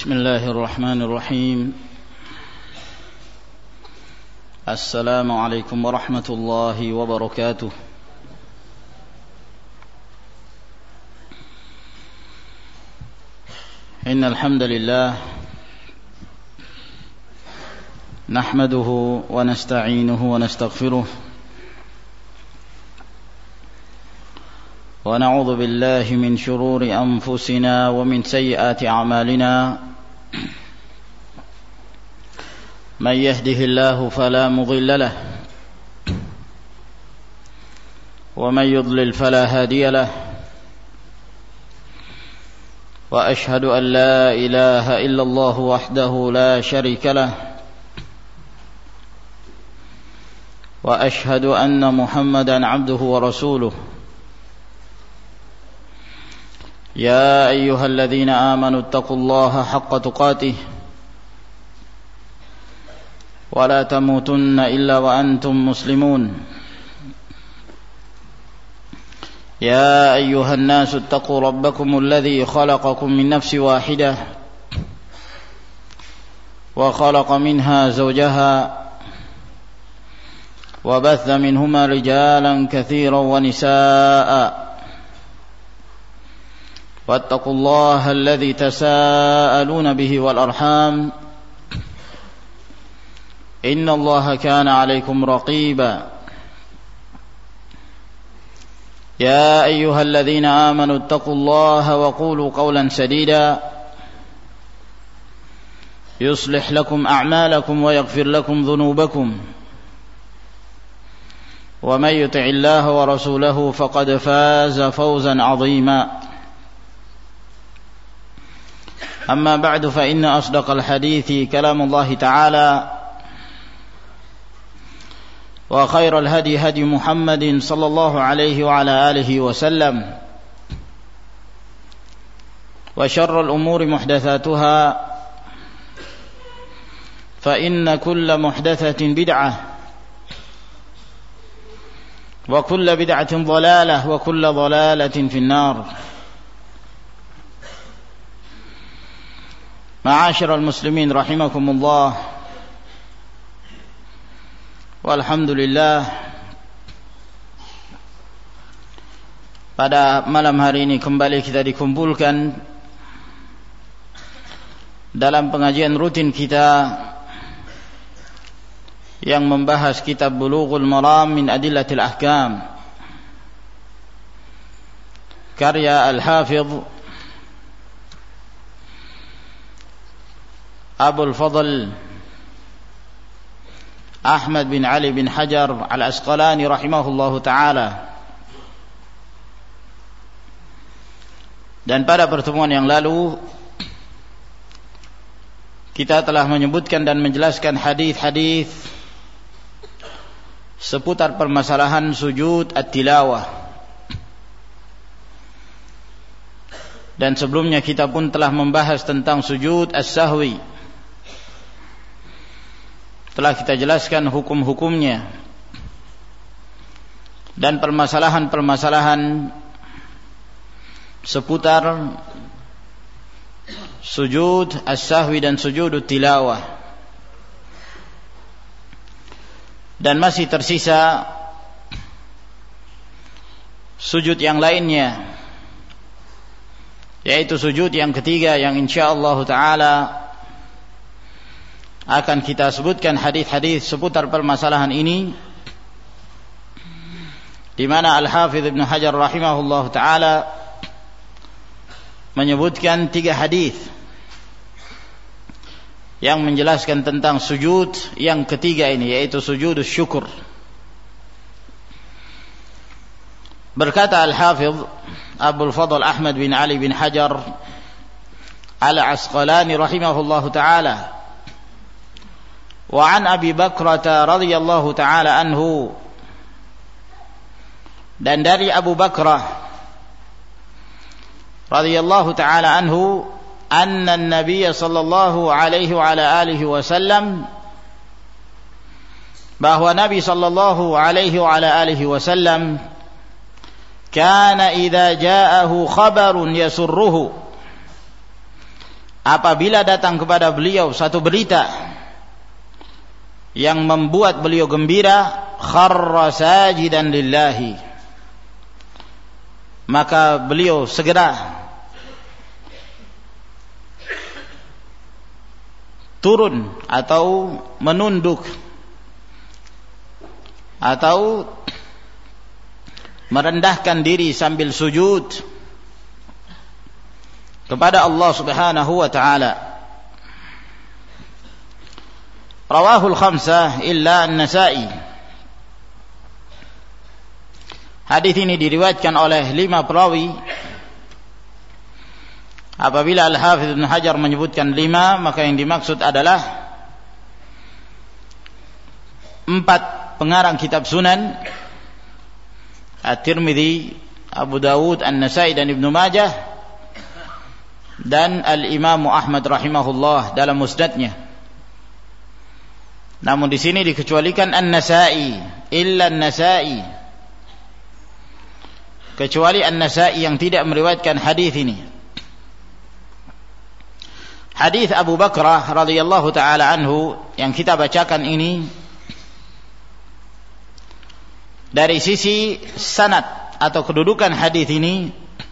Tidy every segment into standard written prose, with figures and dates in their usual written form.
Bismillahirrahmanirrahim. Assalamualaikum warahmatullahi wabarakatuh. Innal hamdalillah nahmaduhu wa nasta'inuhu wa nastaghfiruh wa na'udzu billahi min shururi anfusina wa min sayyiati a'malina. Man yahdihillahu fala mudilla lahu wa man yudlil fala hadiya lahu. Wa ashhadu an la ilaha illallah wahdahu la sharika lahu wa ashhadu anna Muhammadan abduhu wa rasuluh. Ya ayyuhalladzina amanu ittaqullaha haqqa tuqatih wa la tamutunna illa wa antum muslimun. Ya ayyuhan nasu ittaqu rabbakumul ladzi khalaqakum min nafsin wahidah wa khalaqa minha zawjaha wa batha minhuma rijalan katsiran wa nisaa'a. واتقوا الله الذي تساءلون به والأرحام إن الله كان عليكم رقيبا. يا أيها الذين آمنوا اتقوا الله وقولوا قولا سديدا يصلح لكم أعمالكم ويغفر لكم ذنوبكم ومن يطع الله ورسوله فقد فاز فوزا عظيما. أما بعد فإن أصدق الحديث كلام الله تعالى وخير الهدي هدي محمد صلى الله عليه وعلى آله وسلم وشر الأمور محدثاتها فإن كل محدثة بدعة وكل بدعة ضلالة وكل ضلالة في النار. Ma'asyiral muslimin rahimakumullah. Walhamdulillah, pada malam hari ini kembali kita dikumpulkan dalam pengajian rutin kita yang membahas kitab Bulughul Maram min Adillatil Ahkam karya Al-Hafidh Abul Fadl Ahmad bin Ali bin Hajar Al-Asqalani rahimahullahu ta'ala. Dan pada pertemuan yang lalu kita telah menyebutkan dan menjelaskan hadis-hadis seputar permasalahan sujud at-tilawah. Dan sebelumnya kita pun telah membahas tentang sujud as-sahwi. Telah kita jelaskan hukum-hukumnya dan permasalahan-permasalahan seputar sujud as-sahwi dan sujud tilawah. Dan masih tersisa sujud yang lainnya, yaitu sujud yang ketiga yang insyaallah ta'ala akan kita sebutkan hadis-hadis seputar permasalahan ini, di mana Al-Hafidh Ibnu Hajar rahimahullah ta'ala menyebutkan 3 hadis yang menjelaskan tentang sujud yang ketiga ini, yaitu sujud syukur. Berkata Al-Hafidh Abul Fadl Ahmad bin Ali bin Hajar Al-Asqalani rahimahullah ta'ala, wa an Abi Bakrah radhiyallahu ta'ala anhu, dan dari Abu Bakrah radhiyallahu ta'ala anhu, anna an-nabiy sallallahu alaihi wa ala alihi wasallam, bahwa Nabi sallallahu alaihi wa ala alihi wasallam kana idza ja'ahu khabarun yasurruhu apabila datang kepada beliau satu berita yang membuat beliau gembira, kharra sajidan lillahi, maka beliau segera turun atau menunduk atau merendahkan diri sambil sujud kepada Allah Subhanahu wa ta'ala. Rawahul khamsah illa an-Nasa'i. Hadis ini diriwayatkan oleh 5 perawi. Apabila Al-Hafidz Ibnu Hajar menyebutkan 5, maka yang dimaksud adalah 4 pengarang kitab Sunan, At-Tirmidzi, Abu Dawud, An-Nasa'i dan Ibnu Majah, dan Al-Imam Ahmad rahimahullah dalam musnadnya. Namun di sini dikecualikan An-Nasa'i, illa An-Nasa'i, kecuali An-Nasa'i yang tidak meriwayatkan hadis ini. Hadis Abu Bakrah radhiyallahu taala anhu yang kita bacakan ini, dari sisi sanad atau kedudukan hadis ini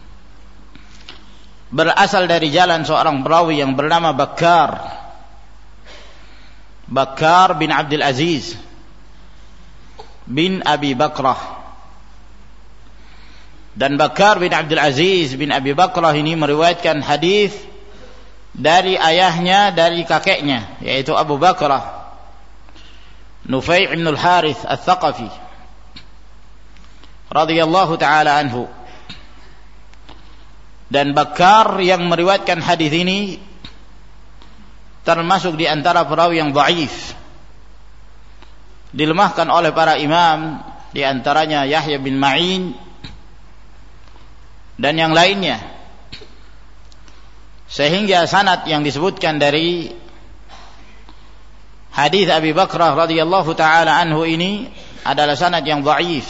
berasal dari jalan seorang perawi yang bernama Bakkar bin Abdul Aziz bin Abi Bakrah. Dan Bakkar bin Abdul Aziz bin Abi Bakrah ini meriwayatkan hadis dari ayahnya, dari kakeknya, yaitu Abu Bakrah Nufai' bin al-Harith al-Thaqafi radhiyallahu ta'ala anhu. Dan Bakkar yang meriwayatkan hadis ini termasuk di antara perawi yang dhaif, dilemahkan oleh para imam, di antaranya Yahya bin Ma'in dan yang lainnya. Sehingga sanad yang disebutkan dari hadis Abi Bakrah radhiyallahu taala anhu ini adalah sanad yang dhaif.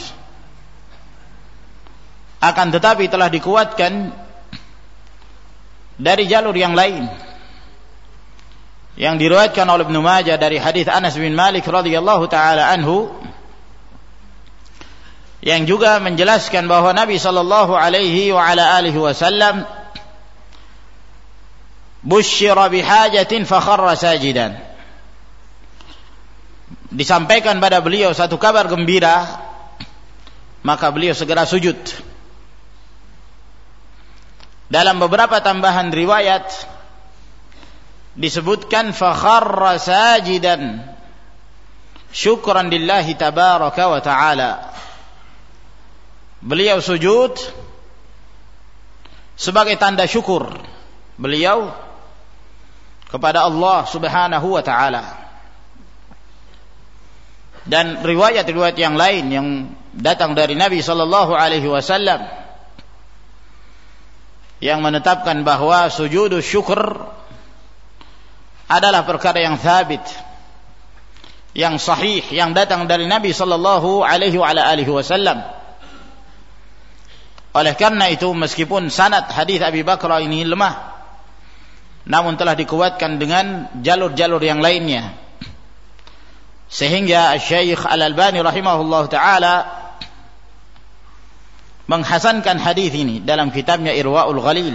Akan tetapi telah dikuatkan dari jalur yang lain yang diriwayatkan oleh Ibnu Majah dari hadis Anas bin Malik radhiyallahu taala anhu, yang juga menjelaskan bahwa Nabi sallallahu alaihi wa ala alihi wasallam busyira bihajatin fakharra sajidan, disampaikan pada beliau satu kabar gembira, maka beliau segera sujud. Dalam beberapa tambahan riwayat disebutkan fakharra sajidan syukran lillahi tabaraka wa ta'ala, beliau sujud sebagai tanda syukur beliau kepada Allah Subhanahu wa ta'ala. Dan riwayat-riwayat yang lain yang datang dari Nabi sallallahu alaihi wasallam yang menetapkan bahwa sujud syukur adalah perkara yang thabit, yang sahih, yang datang dari Nabi sallallahu alaihi wasallam. Oleh karena itu, meskipun sanad hadis Abi Bakrah ini lemah, namun telah dikuatkan dengan jalur-jalur yang lainnya, sehingga Syekh Al-Albani rahimahullah ta'ala menghasankan hadis ini dalam kitabnya Irwaul Ghalil.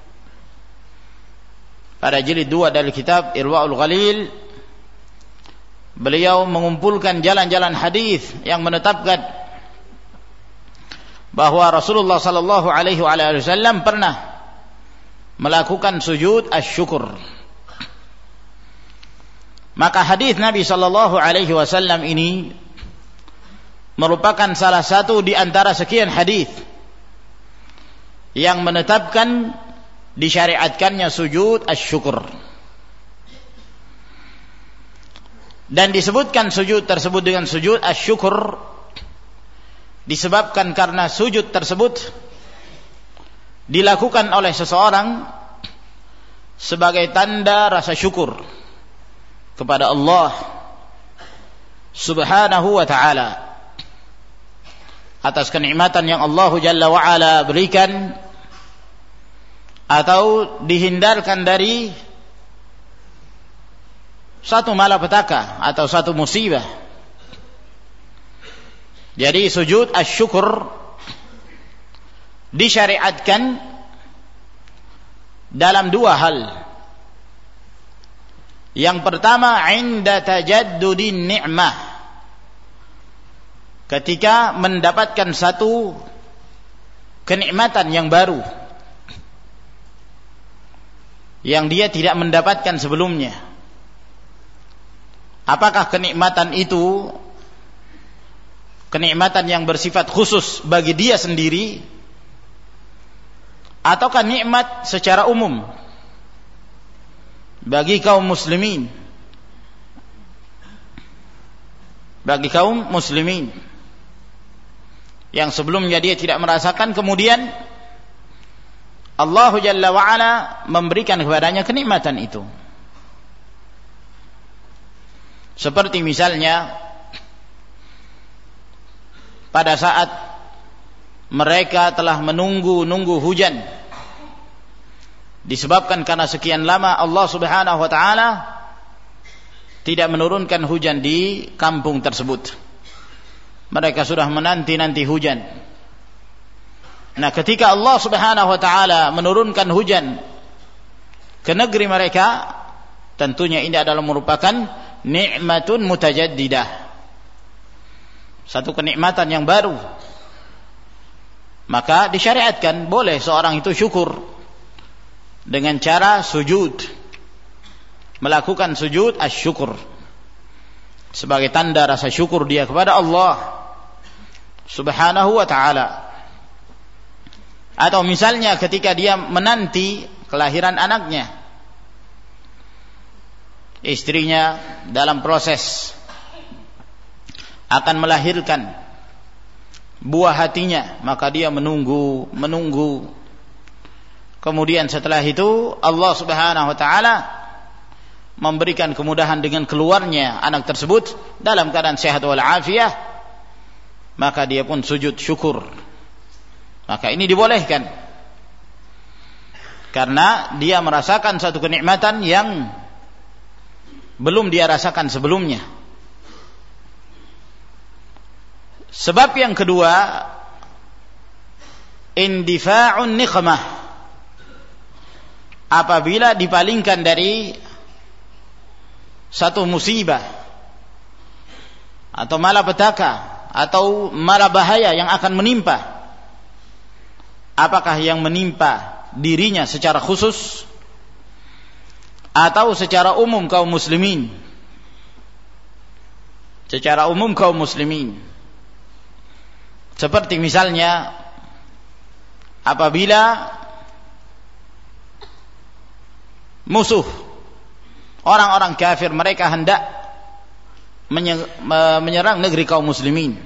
Pada jilid 2 dari kitab Irwaul Ghalil, beliau mengumpulkan jalan-jalan hadis yang menetapkan bahwa Rasulullah sallallahu alaihi wasallam pernah melakukan sujud asy-syukur. Maka hadis Nabi sallallahu alaihi wasallam ini merupakan salah satu di antara sekian hadis yang menetapkan disyariatkannya sujud asy-syukur. Dan disebutkan sujud tersebut dengan sujud asy-syukur disebabkan karena sujud tersebut dilakukan oleh seseorang sebagai tanda rasa syukur kepada Allah Subhanahu wa ta'ala atas kenikmatan yang Allah Jalla wa'ala berikan atau dihindarkan dari satu malapetaka atau satu musibah. Jadi sujud asyukur disyariatkan dalam dua hal. Yang pertama, inda tajaddudin ni'mah, ketika mendapatkan satu kenikmatan yang baru yang dia tidak mendapatkan sebelumnya. Apakah kenikmatan itu kenikmatan yang bersifat khusus bagi dia sendiri, ataukah nikmat secara umum bagi kaum muslimin, yang sebelumnya dia tidak merasakan, kemudian Allah Jalla wa'ala memberikan kepadanya kenikmatan itu. Seperti misalnya pada saat mereka telah menunggu hujan, disebabkan karena sekian lama Allah Subhanahu wa taala tidak menurunkan hujan di kampung tersebut. Mereka sudah menanti-nanti hujan. Nah, ketika Allah Subhanahu wa taala menurunkan hujan ke negeri mereka, tentunya ini adalah merupakan nikmatun mutajaddidah, satu kenikmatan yang baru. Maka disyariatkan boleh seorang itu syukur dengan cara sujud, melakukan sujud asyukur sebagai tanda rasa syukur dia kepada Allah Subhanahu wa taala. Atau misalnya ketika dia menanti kelahiran anaknya, istrinya dalam proses akan melahirkan buah hatinya, maka dia menunggu. Kemudian setelah itu Allah Subhanahu wa taala memberikan kemudahan dengan keluarnya anak tersebut dalam keadaan sehat wal afiyah, maka dia pun sujud syukur. Maka ini dibolehkan karena dia merasakan satu kenikmatan yang belum dia rasakan sebelumnya. Sebab yang kedua, indifa'un niqmah, apabila dipalingkan dari satu musibah atau malapetaka atau malabahaya yang akan menimpa, apakah yang menimpa dirinya secara khusus atau secara umum kaum muslimin. Secara umum kaum muslimin. Seperti misalnya apabila musuh, orang-orang kafir, mereka hendak menyerang negeri kaum muslimin,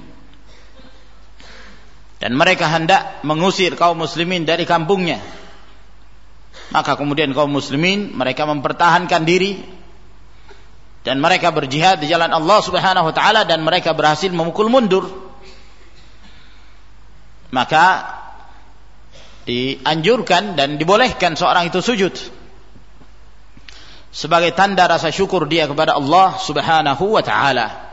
dan mereka hendak mengusir kaum muslimin dari kampungnya, maka kemudian kaum muslimin mereka mempertahankan diri dan mereka berjihad di jalan Allah Subhanahu wa taala, dan mereka berhasil memukul mundur. Maka dianjurkan dan dibolehkan seorang itu sujud sebagai tanda rasa syukur dia kepada Allah Subhanahu wa taala.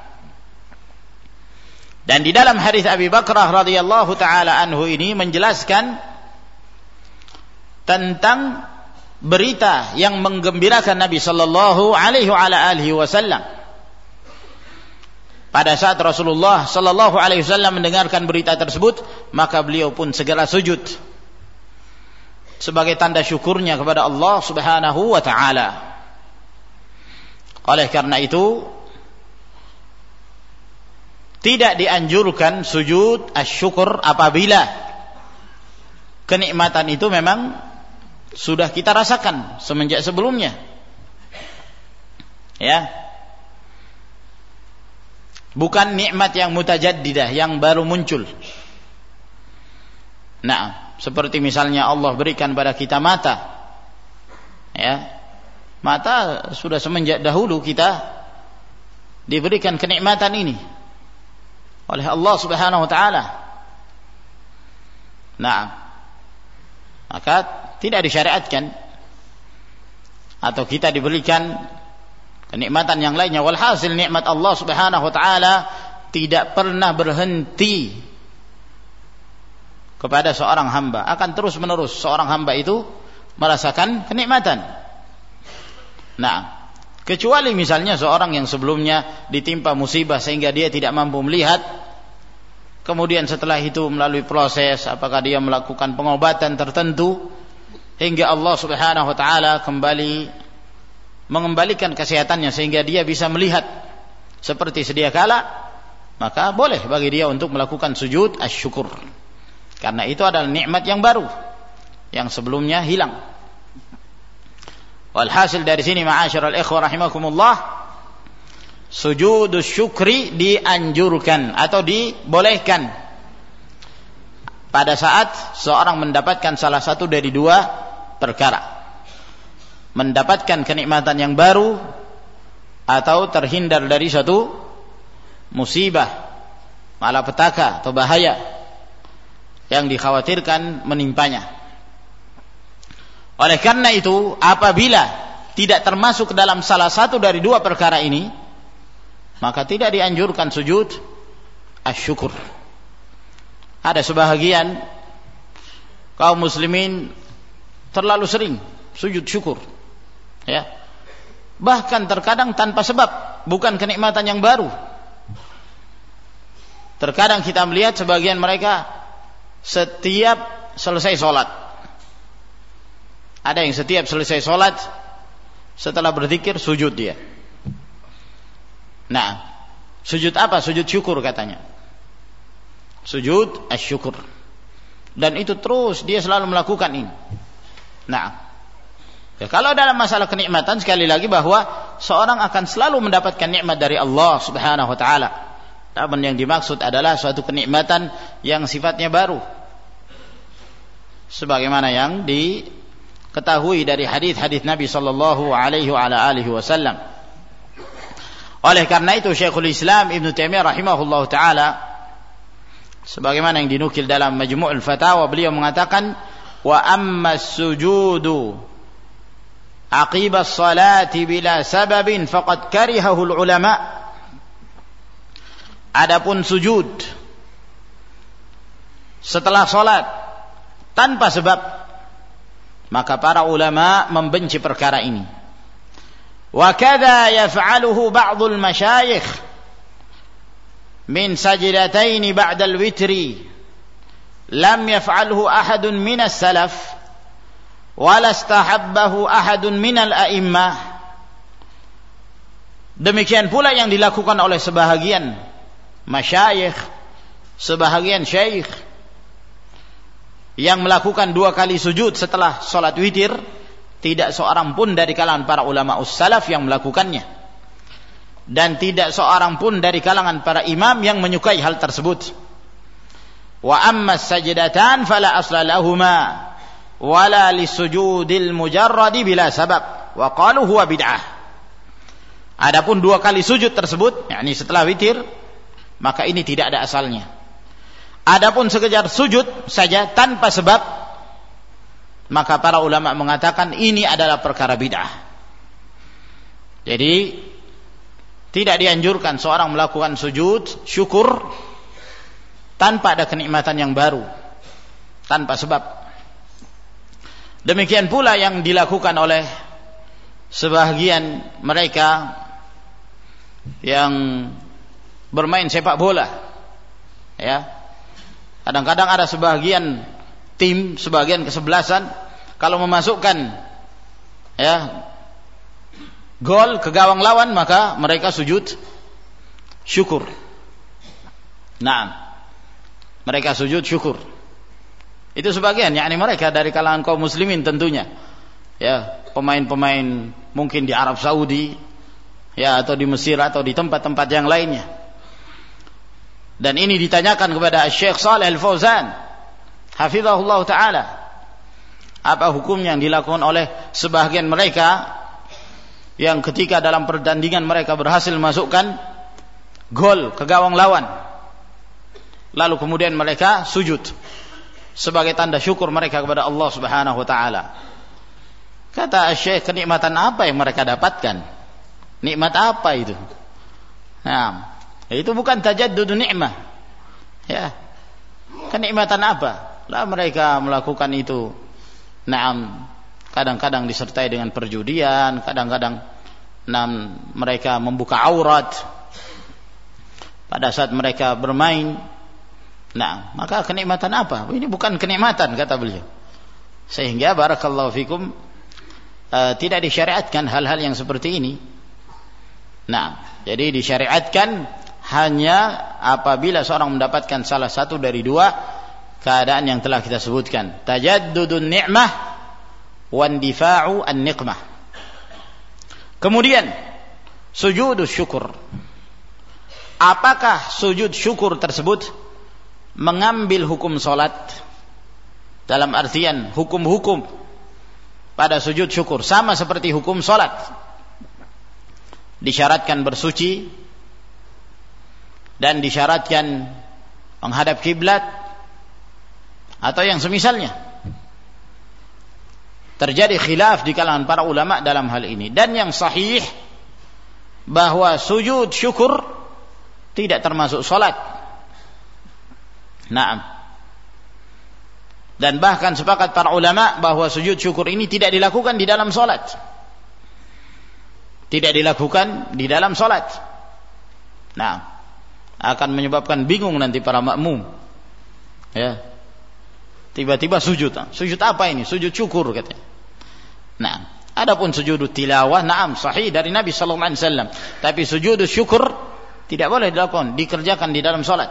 Dan di dalam hadis Abi Bakrah radhiyallahu taala anhu ini menjelaskan tentang berita yang menggembirakan Nabi sallallahu alaihi wasallam. Pada saat Rasulullah sallallahu alaihi wasallam mendengarkan berita tersebut, maka beliau pun segera sujud sebagai tanda syukurnya kepada Allah Subhanahu wa taala. Oleh karena itu, tidak dianjurkan sujud asyukur apabila kenikmatan itu memang sudah kita rasakan semenjak sebelumnya. Ya. Bukan nikmat yang mutajaddidah, yang baru muncul. Nah, seperti misalnya Allah berikan pada kita mata. Ya. Mata sudah semenjak dahulu kita diberikan kenikmatan ini oleh Allah Subhanahu wa taala. Nah, maka tidak disyariatkan atau kita diberikan kenikmatan yang lainnya. Walhasil nikmat Allah Subhanahu wa taala tidak pernah berhenti kepada seorang hamba, akan terus menerus seorang hamba itu merasakan kenikmatan. Nah, kecuali misalnya seorang yang sebelumnya ditimpa musibah sehingga dia tidak mampu melihat, kemudian setelah itu melalui proses apakah dia melakukan pengobatan tertentu hingga Allah Subhanahu wa taala kembali mengembalikan kesehatannya sehingga dia bisa melihat seperti sedia kala, maka boleh bagi dia untuk melakukan sujud asyukur, karena itu adalah nikmat yang baru yang sebelumnya hilang. Walhasil dari sini ma'asyiral ikhwah rahimakumullah, sujud syukri dianjurkan atau dibolehkan pada saat seorang mendapatkan salah satu dari dua perkara: mendapatkan kenikmatan yang baru atau terhindar dari suatu musibah, malapetaka atau bahaya yang dikhawatirkan menimpanya. Oleh karena itu, apabila tidak termasuk dalam salah satu dari dua perkara ini, maka tidak dianjurkan sujud asyukur. Ada sebahagian kaum muslimin terlalu sering sujud syukur, ya, bahkan terkadang tanpa sebab, bukan kenikmatan yang baru. Terkadang kita melihat sebagian mereka setiap selesai sholat, ada yang setiap selesai sholat setelah berzikir sujud dia. Nah, sujud apa? Sujud syukur katanya, sujud asyukur, dan itu terus dia selalu melakukan ini. Nah, ya, kalau dalam masalah kenikmatan, sekali lagi bahwa seorang akan selalu mendapatkan nikmat dari Allah Subhanahu wa taala. Namun yang dimaksud adalah suatu kenikmatan yang sifatnya baru, sebagaimana yang diketahui dari hadis-hadis Nabi sallallahu alaihi wasallam. Oleh karena itu Syekhul Islam Ibnu Taimiyah rahimahullahu taala, sebagaimana yang dinukil dalam Majmu'ul Fatawa, beliau mengatakan, wa amma as-sujudu aqiba as-salati bila sababin faqad karihahu al-ulama. Adapun sujud setelah salat tanpa sebab, maka para ulama membenci perkara ini. Wa kadza yaf'aluhu ba'dul masyayikh min sajdatain ba'da al-witri lam yaf'alhu ahadun minas salaf wala istahabbahu ahadun minal a'immah. Demikian pula yang dilakukan oleh sebahagian masyayikh, sebahagian syekh yang melakukan 2 kali sujud setelah salat witir. Tidak seorang pun dari kalangan para ulama us-salaf yang melakukannya, dan tidak seorang pun dari kalangan para imam yang menyukai hal tersebut. Wa amma as-sajdatan fala asla lahuma wala lisujudil mujarradi bila sabab wa qalu huwa bid'ah. Adapun 2 kali sujud tersebut, yakni setelah witir, maka ini tidak ada asalnya. Adapun sekedar sujud saja tanpa sebab, maka para ulama mengatakan ini adalah perkara bid'ah. Jadi tidak dianjurkan seorang melakukan sujud syukur tanpa ada kenikmatan yang baru, tanpa sebab. Demikian pula yang dilakukan oleh sebahagian mereka yang bermain sepak bola, ya. Kadang-kadang ada sebahagian tim, sebagian kesebelasan, kalau memasukkan, ya, gol ke gawang lawan, maka mereka sujud syukur. Nah, mereka sujud syukur. Itu sebagian, yakni mereka dari kalangan kaum muslimin tentunya, ya, pemain-pemain mungkin di Arab Saudi, ya, atau di Mesir atau di tempat-tempat yang lainnya. Dan ini ditanyakan kepada Syekh Shalih Al-Fauzan hafizahullah ta'ala, apa hukumnya yang dilakukan oleh sebahagian mereka yang ketika dalam pertandingan mereka berhasil masukkan gol ke gawang lawan, lalu kemudian mereka sujud sebagai tanda syukur mereka kepada Allah Subhanahu wa ta'ala. Kata Syekh, kenikmatan apa yang mereka dapatkan? Nikmat apa itu? Nah, itu bukan tajaddudu nikmah. Ya. Kenikmatan apa? Lah mereka melakukan itu. Naam, kadang-kadang disertai dengan perjudian, kadang-kadang mereka membuka aurat pada saat mereka bermain. Nah, maka kenikmatan apa? Ini bukan kenikmatan, kata beliau. Sehingga barakallahu fikum, tidak disyariatkan hal-hal yang seperti ini. Nah, jadi disyariatkan hanya apabila seorang mendapatkan salah satu dari dua keadaan yang telah kita sebutkan, tajaddudun ni'mah wandifa'u an-niqmah. Kemudian sujudus syukur. Apakah sujud syukur tersebut mengambil hukum salat? Dalam artian hukum-hukum pada sujud syukur sama seperti hukum salat. Disyaratkan bersuci dan disyaratkan menghadap kiblat atau yang semisalnya. Terjadi khilaf di kalangan para ulama dalam hal ini, dan yang sahih bahwa sujud syukur tidak termasuk salat. Naam. Dan bahkan sepakat para ulama bahwa sujud syukur ini tidak dilakukan di dalam salat. Tidak dilakukan di dalam salat. Nah, akan menyebabkan bingung nanti para makmum. Ya. Tiba-tiba sujud. Sujud apa ini? Sujud syukur katanya. Nah, adapun sujud tilawah, naam, sahih dari Nabi sallallahu alaihi wasallam. Tapi sujud syukur tidak boleh dilakukan, dikerjakan di dalam salat.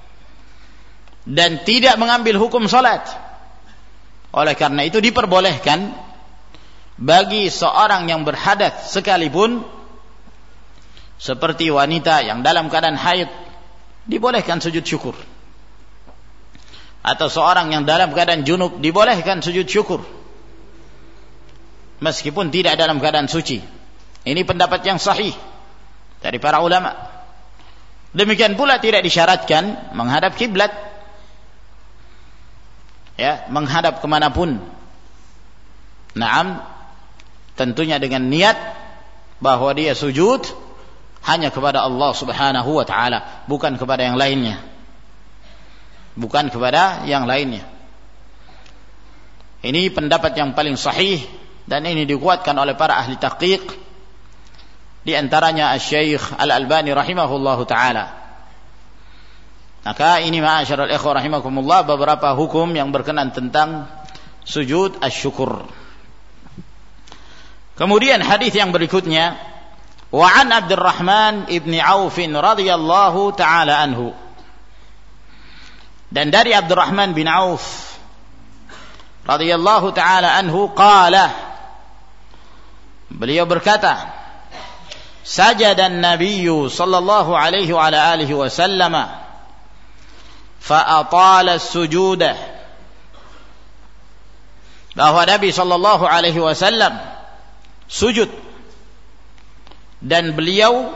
Dan tidak mengambil hukum salat. Oleh karena itu diperbolehkan bagi seorang yang berhadas sekalipun, seperti wanita yang dalam keadaan haid, dibolehkan sujud syukur. Atau seorang yang dalam keadaan junub, dibolehkan sujud syukur meskipun tidak dalam keadaan suci. Ini pendapat yang sahih dari para ulama. Demikian pula tidak disyaratkan menghadap kiblat, ya, menghadap kemanapun. Naam, tentunya dengan niat bahwa dia sujud hanya kepada Allah subhanahu wa ta'ala, bukan kepada yang lainnya. Bukan kepada yang lainnya. Ini pendapat yang paling sahih, dan ini dikuatkan oleh para ahli tahqiq, di antaranya Asy-Syaikh Al-Albani rahimahullahu taala. Maka ini ma'asyiral ikhwah rahimakumullah beberapa hukum yang berkenaan tentang sujud asy-syukur. Kemudian hadis yang berikutnya, wa an Abdurrahman ibni Auf radhiyallahu taala anhu. Dan dari Abdurrahman bin Auf radhiyallahu taala anhu qala, beliau berkata, sajada an-nabiyyu sallallahu alaihi wa ala alihi wasallam fa atala as-sujuda. Bahwa Nabi sallallahu alaihi wasallam sujud dan beliau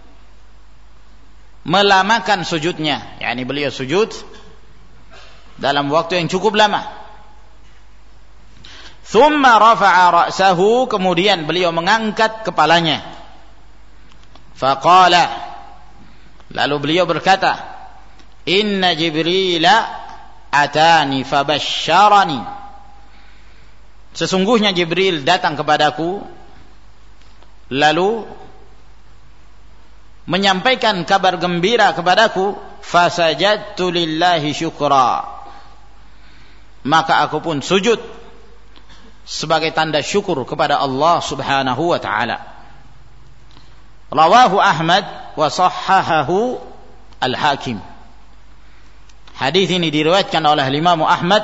melamakan sujudnya, yakni beliau sujud dalam waktu yang cukup lama. Thumma rafa'a ra'sahu, kemudian beliau mengangkat kepalanya. Faqala, lalu beliau berkata, inna Jibrila atani fabasyarani. Sesungguhnya Jibril datang kepadaku lalu menyampaikan kabar gembira kepadaku, fasajadtu lillahi syukra. Maka aku pun sujud sebagai tanda syukur kepada Allah subhanahu wa ta'ala. Rawahu Ahmad wa sahhahahu Al-Hakim. Hadis ini diriwayatkan oleh Imam Ahmad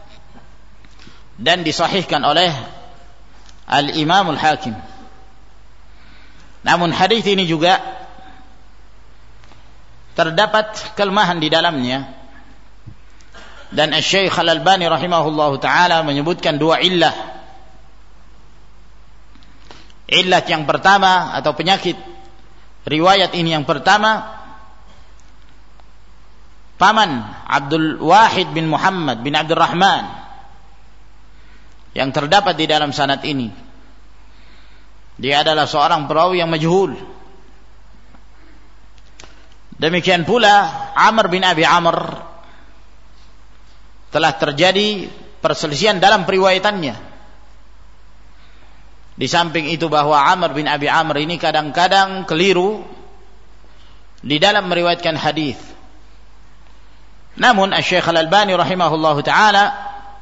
dan disahihkan oleh Al-Imam Al-Hakim. Namun hadis ini juga terdapat kelemahan di dalamnya, dan Asy-Syaikh Al-Albani rahimahullahu taala menyebutkan dua illah. Illat yang pertama atau penyakit riwayat ini yang pertama, paman Abdul Wahid bin Muhammad bin Abdurrahman yang terdapat di dalam sanad ini, Dia adalah seorang perawi yang majhul. Demikian pula Amr bin Abi Amr, telah terjadi perselisihan dalam periwayatannya. Di samping itu bahwa Amr bin Abi Amr ini kadang-kadang keliru di dalam meriwayatkan hadis. Namun Asy-Syaikh Al-Albani rahimahullahu taala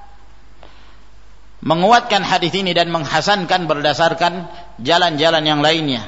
menguatkan hadis ini dan menghasankan berdasarkan jalan-jalan yang lainnya.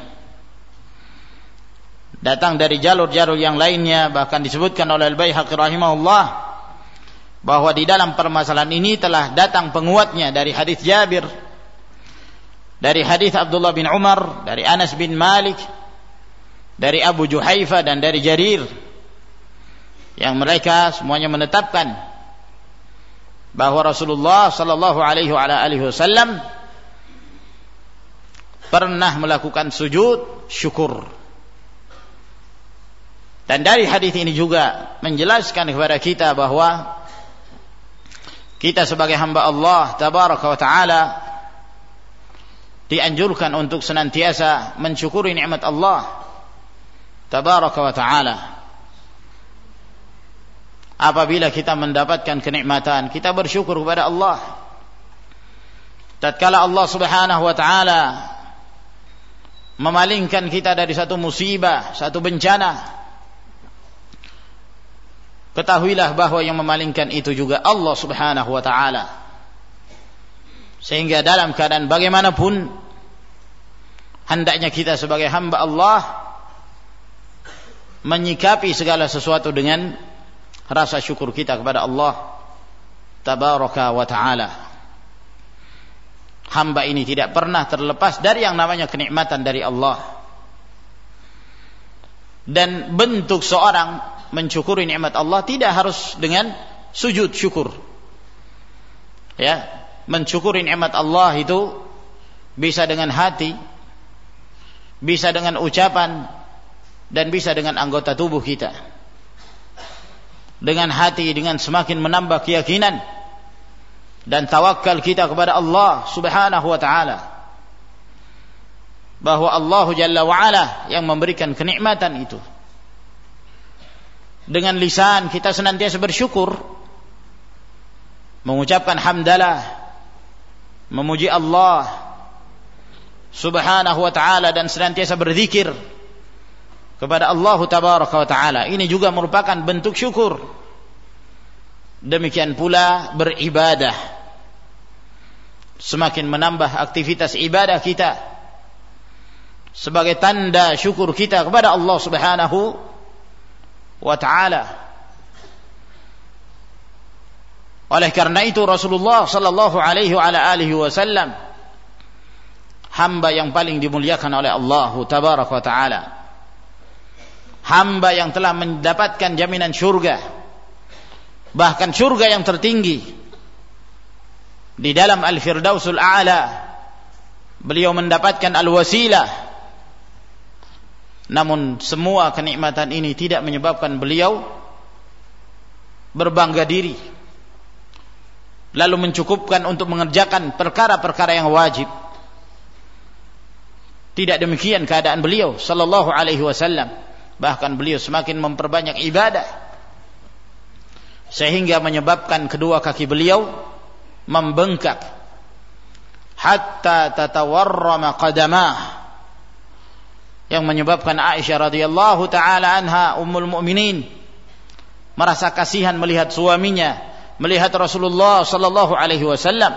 Datang dari jalur-jalur yang lainnya, bahkan disebutkan oleh Al-Baihaqi rahimahullah bahwa di dalam permasalahan ini telah datang penguatnya dari hadis Jabir, dari hadis Abdullah bin Umar, dari Anas bin Malik, dari Abu Juhaifa dan dari Jarir, yang mereka semuanya menetapkan bahwa Rasulullah sallallahu alaihi wasallam pernah melakukan sujud syukur. Dan dari hadis ini juga menjelaskan kepada kita bahwa kita sebagai hamba Allah tabaraka wa taala dianjurkan untuk senantiasa mensyukuri nikmat Allah tabaraka wa taala. Apabila kita mendapatkan kenikmatan, kita bersyukur kepada Allah. Tatkala Allah Subhanahu wa taala memalingkan kita dari satu musibah, satu bencana, ketahuilah bahwa yang memalingkan itu juga Allah Subhanahu wa taala. Sehingga dalam keadaan bagaimanapun hendaknya kita sebagai hamba Allah menyikapi segala sesuatu dengan rasa syukur kita kepada Allah tabaraka wa taala. Hamba ini tidak pernah terlepas dari yang namanya kenikmatan dari Allah. Dan bentuk seorang mensyukuri nikmat Allah tidak harus dengan sujud syukur. Ya, mensyukuri nikmat Allah itu bisa dengan hati, bisa dengan ucapan, dan bisa dengan anggota tubuh kita. Dengan hati, dengan semakin menambah keyakinan dan tawakal kita kepada Allah Subhanahu wa taala, bahwa Allah Jalla wa Ala yang memberikan kenikmatan itu. Dengan lisan kita senantiasa bersyukur, mengucapkan hamdalah, memuji Allah Subhanahu wa taala dan senantiasa berzikir kepada Allah tabaraka wa taala. Ini juga merupakan bentuk syukur. Demikian pula beribadah, semakin menambah aktivitas ibadah kita sebagai tanda syukur kita kepada Allah Subhanahu wa taala. Oleh karena itu Rasulullah sallallahu alaihi wasallam hamba yang paling dimuliakan oleh Allah tabaraka wa taala, hamba yang telah mendapatkan jaminan syurga, bahkan syurga yang tertinggi di dalam Al-Firdausul A'la. Beliau mendapatkan al-wasilah, namun semua kenikmatan ini tidak menyebabkan beliau berbangga diri lalu mencukupkan untuk mengerjakan perkara-perkara yang wajib. Tidak demikian keadaan beliau sallallahu alaihi wasallam. Bahkan beliau semakin memperbanyak ibadah sehingga menyebabkan kedua kaki beliau membengkak hatta tatawarrama qadamah, yang menyebabkan Aisyah radhiyallahu taala anha ummul mukminin merasa kasihan melihat suaminya, melihat Rasulullah sallallahu alaihi wasallam,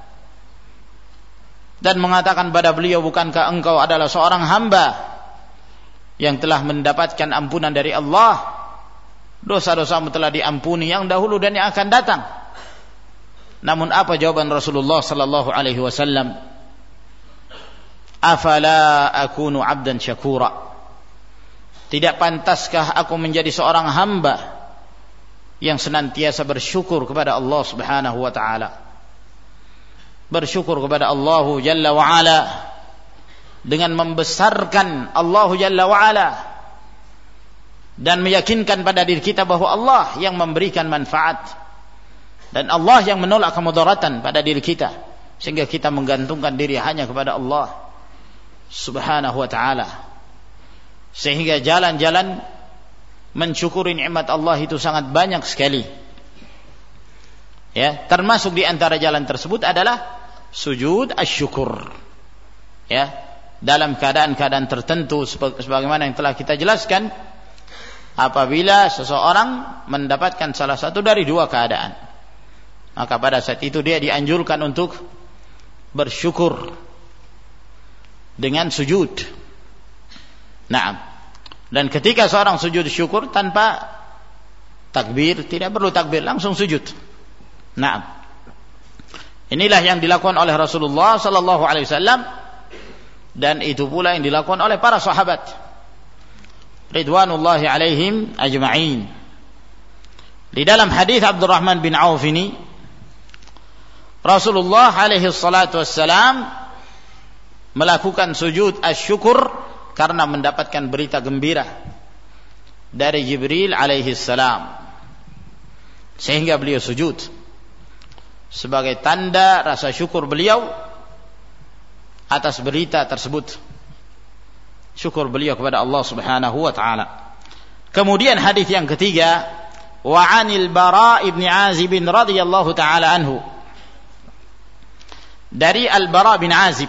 dan mengatakan pada beliau, bukankah engkau adalah seorang hamba yang telah mendapatkan ampunan dari Allah? Dosa-dosamu telah diampuni yang dahulu dan yang akan datang. Namun apa jawaban Rasulullah sallallahu alaihi wasallam? Afala akunu 'abdan syakura? Tidak pantaskah aku menjadi seorang hamba yang senantiasa bersyukur kepada Allah Subhanahu wa taala? Bersyukur kepada Allah Jalla wa Ala dengan membesarkan Allah Jalla wa Ala dan meyakinkan pada diri kita bahwa Allah yang memberikan manfaat dan Allah yang menolak kemudaratan pada diri kita, sehingga kita menggantungkan diri hanya kepada Allah Subhanahu wa ta'ala. Sehingga jalan-jalan mensyukuri nikmat Allah itu sangat banyak sekali. Ya, termasuk di antara jalan tersebut adalah sujud asyukur. Ya, dalam keadaan-keadaan tertentu sebagaimana yang telah kita jelaskan, apabila seseorang mendapatkan salah satu dari dua keadaan, maka pada saat itu dia dianjurkan untuk bersyukur dengan sujud. Naam. Dan ketika seorang sujud syukur tanpa takbir, tidak perlu takbir, langsung sujud. Naam. Inilah yang dilakukan oleh Rasulullah sallallahu alaihi wasallam, dan itu pula yang dilakukan oleh para sahabat ridwanullahi alaihim ajma'in. Di dalam hadis Abdurrahman bin Auf ini, Rasulullah alaihi salatu wassalam melakukan sujud asyukur karena mendapatkan berita gembira dari Jibril alaihi salam, sehingga beliau sujud sebagai tanda rasa syukur beliau atas berita tersebut, syukur beliau kepada Allah Subhanahu wa taala. Kemudian hadis yang ketiga, wa 'anil Bara' ibn Azib radhiyallahu taala anhu, dari Al-Bara' bin Azib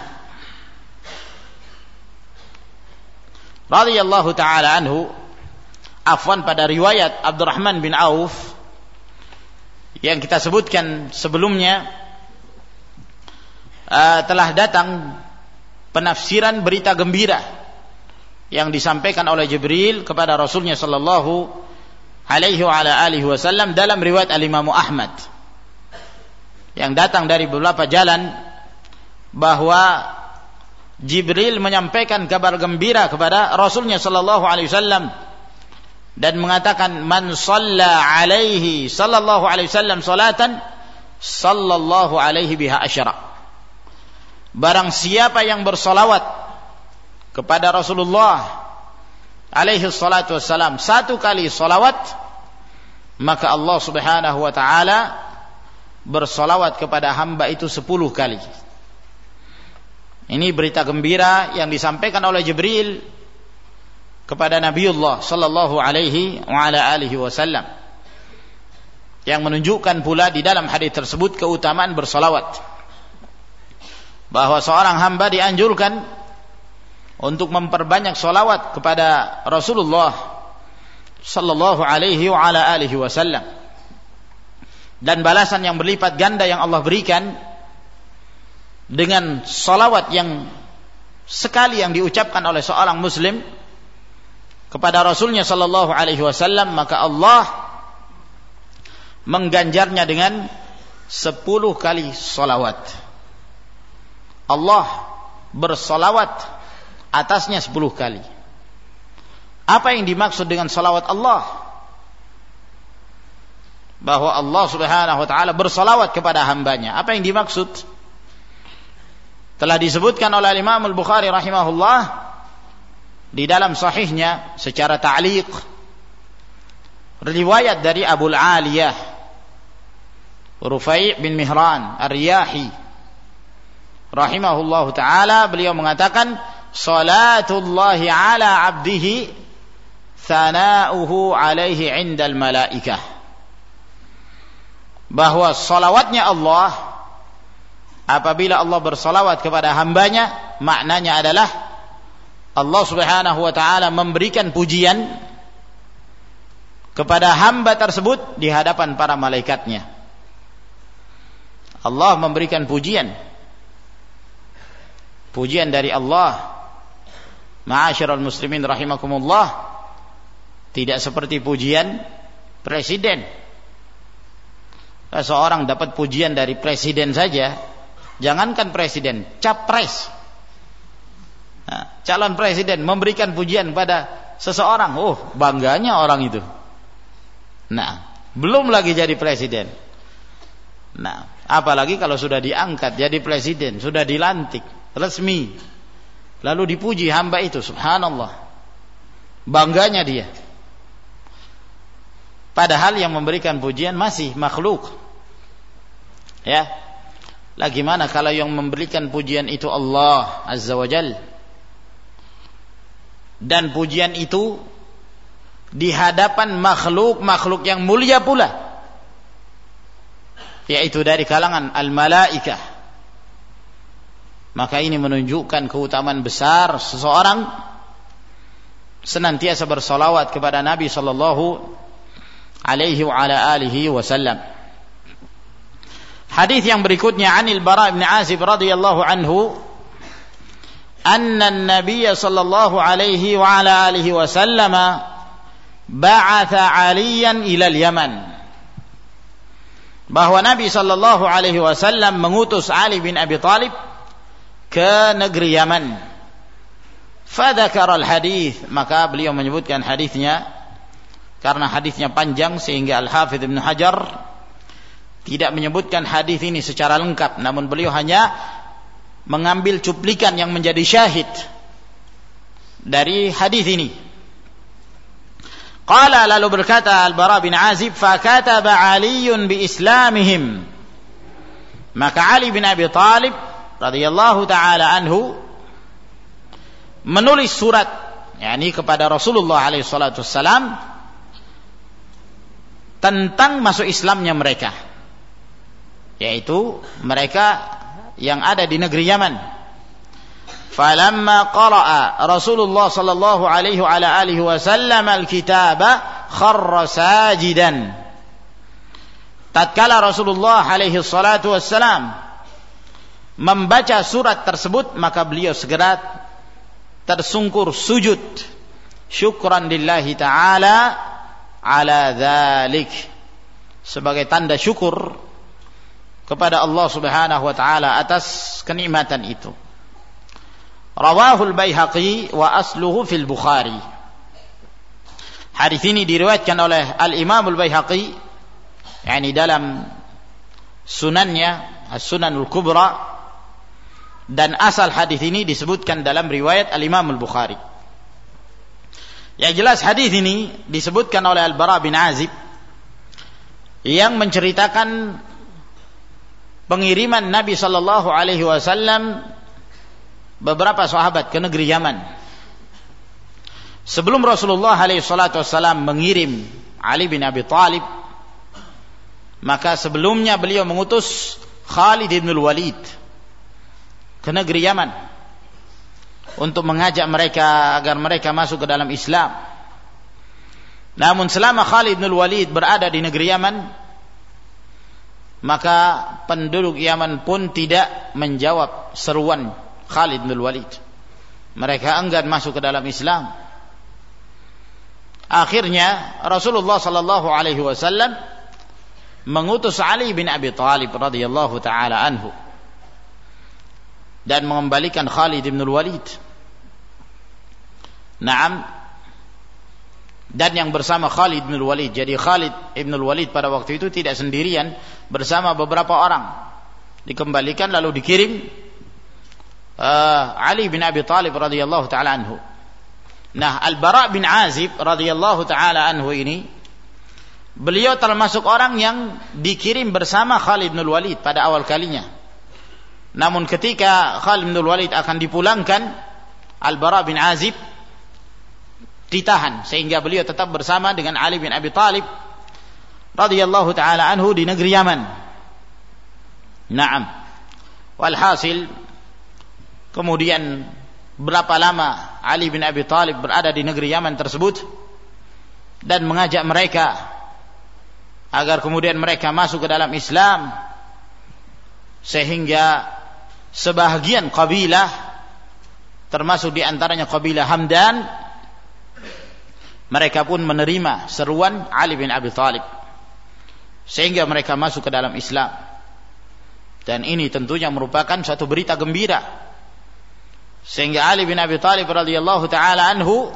radhiyallahu taala anhu, afwan, pada riwayat Abdurrahman bin Auf yang kita sebutkan sebelumnya, telah datang penafsiran berita gembira yang disampaikan oleh Jibril kepada Rasulnya sallallahu alaihi wa ala alihi wasallam dalam riwayat Al-Imam Ahmad, yang datang dari beberapa jalan, bahwa Jibril menyampaikan kabar gembira kepada Rasulnya sallallahu alaihi wasallam dan mengatakan, man shalla alaihi sallallahu alaihi wasallam salatan sallallahu alaihi biha asyara. Barang siapa yang bersolawat kepada Rasulullah alaihi salatu wassalam satu kali solawat, maka Allah Subhanahu wa taala bersolawat kepada hamba itu 10 kali. Ini berita gembira yang disampaikan oleh Jibril kepada Nabiullah sallallahu alaihi wa ala alihi wasallam, yang menunjukkan pula di dalam hadis tersebut keutamaan bersolawat, bahwa seorang hamba dianjurkan untuk memperbanyak solawat kepada Rasulullah sallallahu alaihi wa ala alihi wasallam, dan balasan yang berlipat ganda yang Allah berikan dengan solawat yang sekali yang diucapkan oleh seorang muslim kepada Rasulnya sallallahu alaihi wasallam, maka Allah mengganjarnya dengan 10 kali solawat. Allah bersolawat atasnya 10 kali. Apa yang dimaksud dengan solawat Allah? Bahwa Allah Subhanahu wa taala bersolawat kepada hambanya. Apa yang dimaksud? Telah disebutkan oleh Imam Al-Bukhari rahimahullah di dalam sahihnya secara ta'liq, riwayat dari Abu Al-Aliyah Rufai' bin Mihran Ar-Riyahi rahimahullahu ta'ala, beliau mengatakan, salatullahi ala abdihi thana'uhu alaihi indal malaikah, bahwa salawatnya Allah, apabila Allah bersalawat kepada hambanya, maknanya adalah Allah Subhanahu wa taala memberikan pujian kepada hamba tersebut di hadapan para malaikatnya. Allah memberikan pujian dari Allah. Ma'asyiral muslimin rahimakumullah, tidak seperti pujian presiden. Seorang dapat pujian dari presiden saja, jangankan presiden, capres, calon presiden memberikan pujian pada seseorang, oh bangganya orang itu. Nah, belum lagi jadi presiden. Nah, apalagi kalau sudah diangkat jadi presiden, sudah dilantik resmi, lalu dipuji hamba itu, subhanallah, bangganya dia. Padahal yang memberikan pujian masih makhluk. Ya, lagi mana kalau yang memberikan pujian itu Allah Azza wa Jalla. dan pujian itu di hadapan makhluk-makhluk yang mulia pula, yaitu dari kalangan al-malaikah. Maka ini menunjukkan keutamaan besar seseorang senantiasa bersalawat kepada Nabi sallallahu alaihi wa ala alihi wasallam. Hadis yang berikutnya, Anil Bara bin Azib radhiyallahu anhu, anna an-nabiy sallallahu alaihi wa ala alihi wasallam ba'atha 'Aliyan ila al-Yaman. Bahwa Nabi sallallahu alaihi wasallam mengutus Ali bin Abi Thalib ke negeri Yaman. Fadzakara al-hadits, maka beliau menyebutkan hadisnya karena hadisnya panjang sehingga Al-Hafidz Ibnu Hajar tidak menyebutkan hadis ini secara lengkap, namun beliau hanya mengambil cuplikan yang menjadi syahid dari hadis ini. Qala, lalu berkata Al-Bara bin Azib, fakataba Aliyun bi islamihim, maka Ali bin Abi Thalib radhiyallahu taala anhu menulis surat, yakni kepada Rasulullah alaihi salatu wassalam, tentang masuk Islamnya mereka, yaitu mereka yang ada di negeri Yaman. Falamma qara'a Rasulullah sallallahu alaihi wa ala alihi wasallam al-kitaba kharra sajidan. Tatkala Rasulullah alaihi salatu wassalam membaca surat tersebut, maka beliau segera tersungkur sujud syukran lillahi ta'ala ala dzalik, sebagai tanda syukur kepada Allah Subhanahu wa taala atas kenikmatan itu. Rawahul Baihaqi wa asluhu fil Bukhari. Hadis ini diriwayatkan oleh Al-Imam Al-Baihaqi, yakni dalam sunannya As-Sunanul Kubra, dan asal hadis ini disebutkan dalam riwayat Al-Imam Al-Bukhari. Yang jelas hadis ini disebutkan oleh Al-Bara bin Azib yang menceritakan pengiriman Nabi sallallahu alaihi wasallam beberapa sahabat ke negeri Yaman. Sebelum Rasulullah alaihi salatu wasallam mengirim Ali bin Abi Thalib, maka sebelumnya beliau mengutus Khalid bin Walid ke negeri Yaman untuk mengajak mereka agar mereka masuk ke dalam Islam. Namun selama Khalid bin Walid berada di negeri Yaman, maka penduduk Yaman pun tidak menjawab seruan Khalid bin Walid. Mereka enggan masuk ke dalam Islam. Akhirnya Rasulullah sallallahu alaihi wasallam mengutus Ali bin Abi Thalib radhiyallahu taala anhu dan mengembalikan Khalid bin Walid. Naam. Dan yang bersama Khalid bin Walid. Jadi Khalid bin Walid pada waktu itu tidak sendirian, bersama beberapa orang. Dikembalikan lalu dikirim Ali bin Abi Thalib radhiyallahu taala anhu. Nah, Al-Bara bin Azib radhiyallahu taala anhu ini, beliau termasuk orang yang dikirim bersama Khalid bin Walid pada awal kalinya. Namun ketika Khalid bin Walid akan dipulangkan, Al-Bara bin Azib ditahan sehingga beliau tetap bersama dengan Ali bin Abi Thalib radhiyallahu taala anhu di negeri Yaman. Naam. Walhasil, kemudian berapa lama Ali bin Abi Thalib berada di negeri Yaman tersebut dan mengajak mereka agar kemudian mereka masuk ke dalam Islam, sehingga sebahagian kabilah, termasuk di antaranya kabilah Hamdan, mereka pun menerima seruan Ali bin Abi Thalib sehingga mereka masuk ke dalam Islam. Dan ini tentunya merupakan suatu berita gembira, sehingga Ali bin Abi Thalib radhiyallahu taala anhu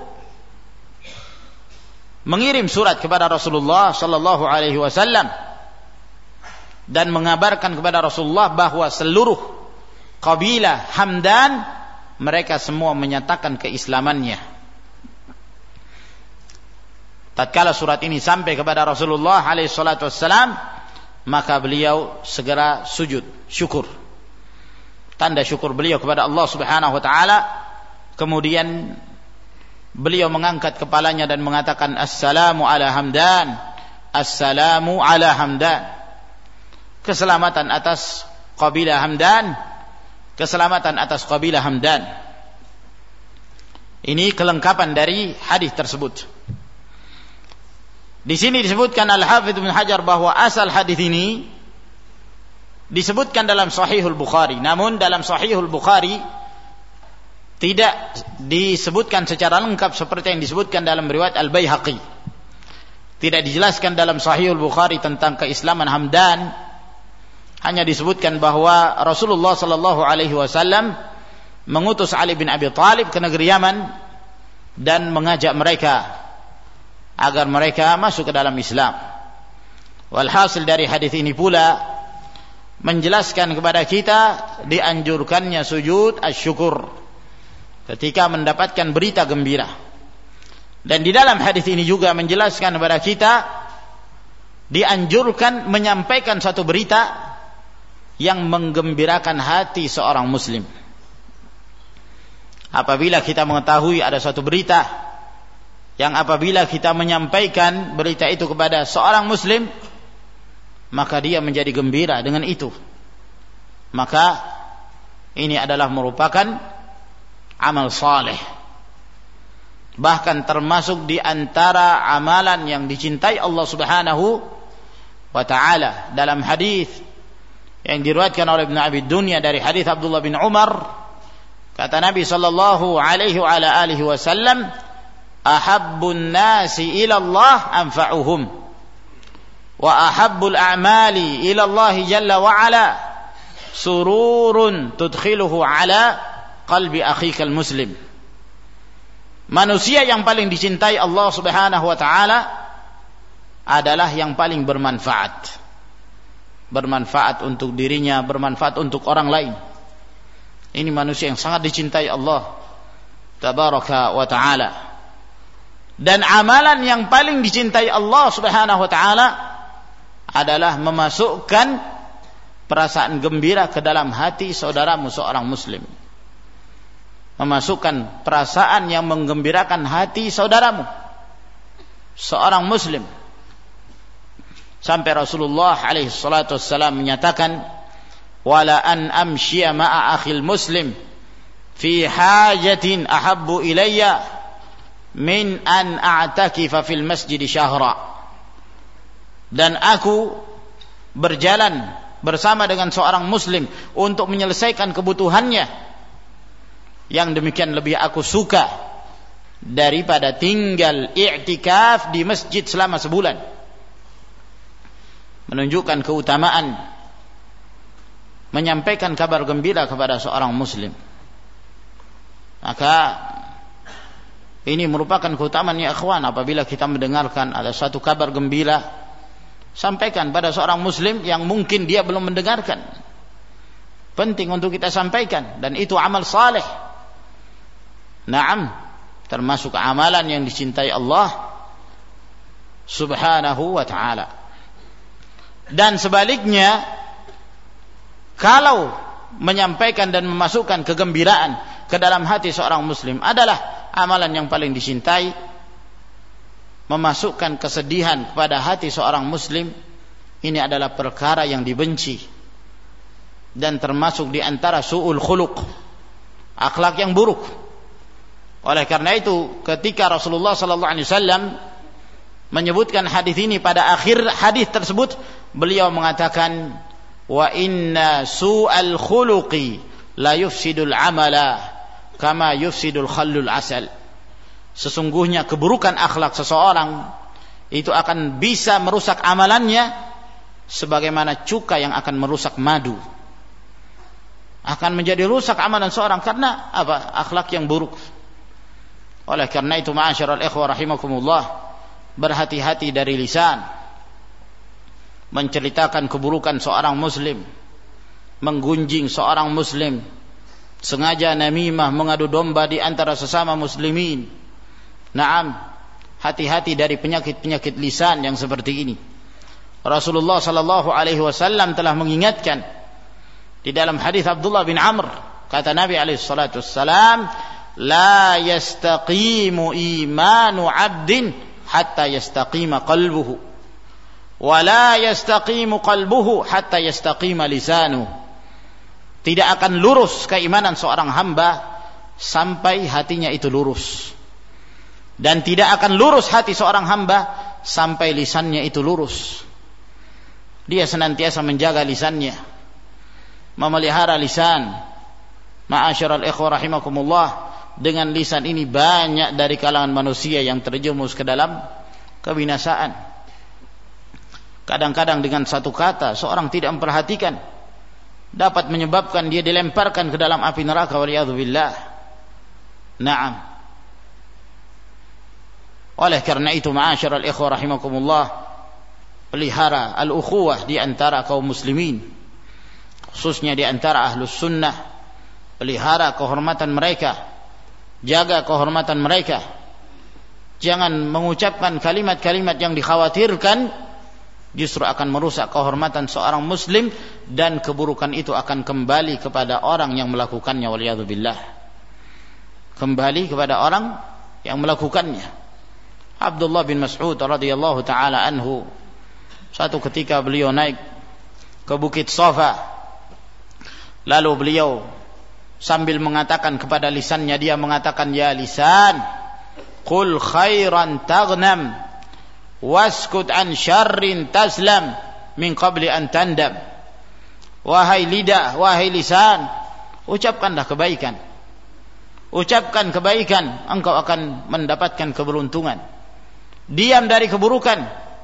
mengirim surat kepada Rasulullah sallallahu alaihi wasallam dan mengabarkan kepada Rasulullah bahwa seluruh kabilah Hamdan mereka semua menyatakan keislamannya. Tatkala surat ini sampai kepada Rasulullah alaihi salatu wassalam, maka beliau segera sujud syukur, tanda syukur beliau kepada Allah Subhanahu wa taala. Kemudian beliau mengangkat kepalanya dan mengatakan, Assalamu ala Hamdan, Assalamu ala Hamdan. Keselamatan atas qabilah Hamdan, keselamatan atas qabilah Hamdan. Ini kelengkapan dari hadis tersebut. Di sini disebutkan Al-Hafidz Ibnu Hajar bahwa asal hadis ini disebutkan dalam Sahihul Bukhari, namun dalam Sahihul Bukhari tidak disebutkan secara lengkap seperti yang disebutkan dalam riwayat Al-Baihaqi. Tidak dijelaskan dalam Sahihul Bukhari tentang keislaman Hamdan. Hanya disebutkan bahwa Rasulullah sallallahu alaihi wasallam mengutus Ali bin Abi Thalib ke negeri Yaman dan mengajak mereka agar mereka masuk ke dalam Islam. Walhasil dari hadis ini pula menjelaskan kepada kita dianjurkannya sujud asyukur ketika mendapatkan berita gembira. Dan di dalam hadis ini juga menjelaskan kepada kita dianjurkan menyampaikan satu berita yang menggembirakan hati seorang muslim. Apabila kita mengetahui ada suatu berita yang apabila kita menyampaikan berita itu kepada seorang muslim, maka dia menjadi gembira dengan itu, maka ini adalah merupakan amal saleh, bahkan termasuk di antara amalan yang dicintai Allah Subhanahu wa taala. Dalam hadis yang diriwayatkan oleh Ibnu Abi Dunya dari hadis Abdullah bin Umar, kata Nabi sallallahu alaihi wa ala alihi wasallam, ahabbun nasi ila Allah anfa'uhum wa ahabbul a'mali ila Allah jalla wa ala sururun tudkhiluhu ala qalbi akhikal muslim. Manusia yang paling dicintai Allah Subhanahu wa taala adalah yang paling bermanfaat. Bermanfaat untuk dirinya, bermanfaat untuk orang lain. Ini manusia yang sangat dicintai Allah tabaraka wa taala. Dan amalan yang paling dicintai Allah Subhanahu wa taala adalah memasukkan perasaan gembira ke dalam hati saudaramu seorang muslim. Memasukkan perasaan yang menggembirakan hati saudaramu seorang muslim. Sampai Rasulullah alaihi salatu wassalam menyatakan, wala an amshiya ma'a akhil muslim fi hajatin ahabbu ilayya min an a'takifa fil masjid syahra. Dan aku berjalan bersama dengan seorang muslim untuk menyelesaikan kebutuhannya, yang demikian lebih aku suka daripada tinggal i'tikaf di masjid selama sebulan. Menunjukkan keutamaan menyampaikan kabar gembira kepada seorang muslim. Maka ini merupakan keutamaan ya ikhwan, apabila kita mendengarkan ada satu kabar gembira, sampaikan pada seorang muslim yang mungkin dia belum mendengarkan. Penting untuk kita sampaikan, dan itu amal saleh. Naam, termasuk amalan yang dicintai Allah Subhanahu wa ta'ala. Dan sebaliknya, kalau menyampaikan dan memasukkan kegembiraan ke dalam hati seorang muslim adalah amalan yang paling dicintai, memasukkan kesedihan kepada hati seorang muslim, ini adalah perkara yang dibenci dan termasuk di antara su'ul khuluq, akhlak yang buruk. Oleh karena itu, ketika Rasulullah sallallahu alaihi wasallam menyebutkan hadis ini, pada akhir hadis tersebut beliau mengatakan, wa inna su'al khuluqi la yufsidul amala kama yufsidul khallul asal. Sesungguhnya keburukan akhlak seseorang itu akan bisa merusak amalannya sebagaimana cuka yang akan merusak madu. Akan menjadi rusak amalan seorang karena apa? Akhlak yang buruk. Oleh karena itu, ma'asyiral ikhwah rahimakumullah, berhati-hati dari lisan menceritakan keburukan seorang muslim, menggunjing seorang muslim, sengaja namimah, mengadu domba di antara sesama muslimin. Naam, hati-hati dari penyakit-penyakit lisan yang seperti ini. Rasulullah sallallahu alaihi wasallam telah mengingatkan di dalam hadis Abdullah bin Amr, kata Nabi alaihi salatu wassalam, la yastaqimu imanu 'abdin hatta yastaqima qalbuhu wa la yastaqimu qalbuhu hatta yastaqima lisanuhu. Tidak akan lurus keimanan seorang hamba sampai hatinya itu lurus, dan tidak akan lurus hati seorang hamba sampai lisannya itu lurus. Dia senantiasa menjaga lisannya, memelihara lisan. Ma'asyiral ikhwah rahimakumullah, dengan lisan ini banyak dari kalangan manusia yang terjerumus ke dalam kebinasaan. Kadang-kadang dengan satu kata seorang tidak memperhatikan dapat menyebabkan dia dilemparkan ke dalam api neraka, waliyadzubillah. Naam. Oleh karena itu ma'asyiral ikhwah rahimakumullah, pelihara al-ukhuwah di antara kaum muslimin, khususnya di antara ahlus sunnah. Pelihara kehormatan mereka, jaga kehormatan mereka. Jangan mengucapkan kalimat-kalimat yang dikhawatirkan justru akan merusak kehormatan seorang muslim, dan keburukan itu akan kembali kepada orang yang melakukannya, waliyadzubillah. Kembali kepada orang yang melakukannya. Abdullah bin Mas'ud radhiyallahu taala anhu, satu ketika beliau naik ke Bukit Safa, lalu beliau sambil mengatakan kepada lisannya, dia mengatakan, ya lisan, qul khairan taghnam waskut an syarrin taslam min qabli an tandam. Wahai lidah, wahai lisan, ucapkanlah kebaikan, ucapkan kebaikan, engkau akan mendapatkan keberuntungan. Diam dari keburukan,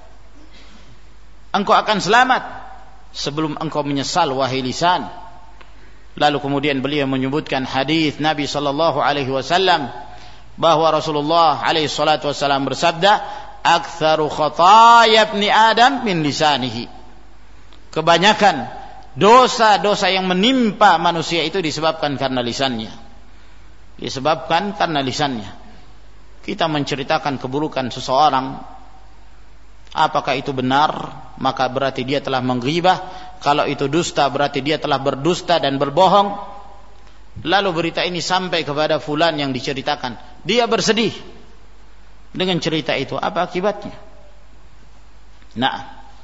engkau akan selamat sebelum engkau menyesal, wahai lisan. Lalu kemudian beliau menyebutkan hadis Nabi sallallahu alaihi wasallam bahwa Rasulullah alaihi salatu wasallam bersabda, "Aktsaru khataaya ibni Adam min lisanihi." Kebanyakan dosa-dosa yang menimpa manusia itu disebabkan karena lisannya. Disebabkan karena lisannya. Kita menceritakan keburukan seseorang, apakah itu benar, maka berarti dia telah menggibah. Kalau itu dusta, berarti dia telah berdusta dan berbohong. Lalu berita ini sampai kepada fulan yang diceritakan, dia bersedih dengan cerita itu. Apa akibatnya? Nah,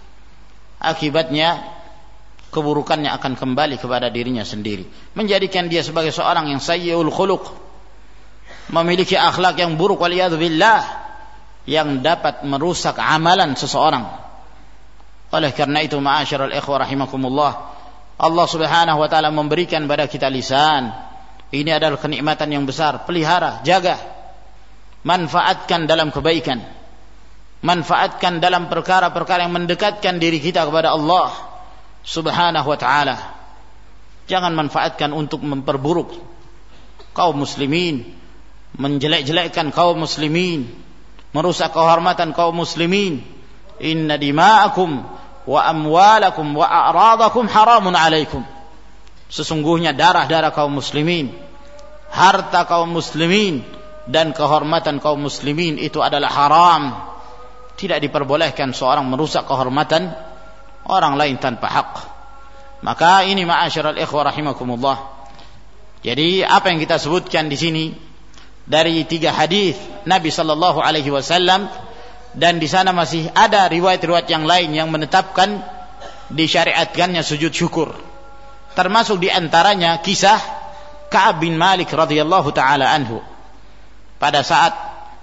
akibatnya keburukannya akan kembali kepada dirinya sendiri, menjadikan dia sebagai seorang yang sayyi'ul khuluq, memiliki akhlak yang buruk, waliyadzubillah, yang dapat merusak amalan seseorang. Oleh karena itu ma'asyiral ikhwah rahimakumullah, Allah Subhanahu wa taala memberikan pada kita lisan. Ini adalah kenikmatan yang besar. Pelihara, jaga, manfaatkan dalam kebaikan, manfaatkan dalam perkara-perkara yang mendekatkan diri kita kepada Allah Subhanahu wa taala. Jangan manfaatkan untuk memperburuk kaum muslimin, menjelek-jelekkan kaum muslimin, merusak kehormatan kaum muslimin. Inna dima'akum wa amwalakum wa a'radakum haramun alaikum. Sesungguhnya darah-darah kaum muslimin, harta kaum muslimin, dan kehormatan kaum muslimin itu adalah haram. Tidak diperbolehkan seorang merusak kehormatan orang lain tanpa hak. Maka ini ma'asyiral ikhwah rahimakumullah. Jadi apa yang kita sebutkan di sini dari 3 hadis Nabi sallallahu alaihi wasallam, dan di sana masih ada riwayat-riwayat yang lain yang menetapkan disyariatkannya sujud syukur. Termasuk di antaranya kisah Ka'ab bin Malik radhiyallahu taala anhu. Pada saat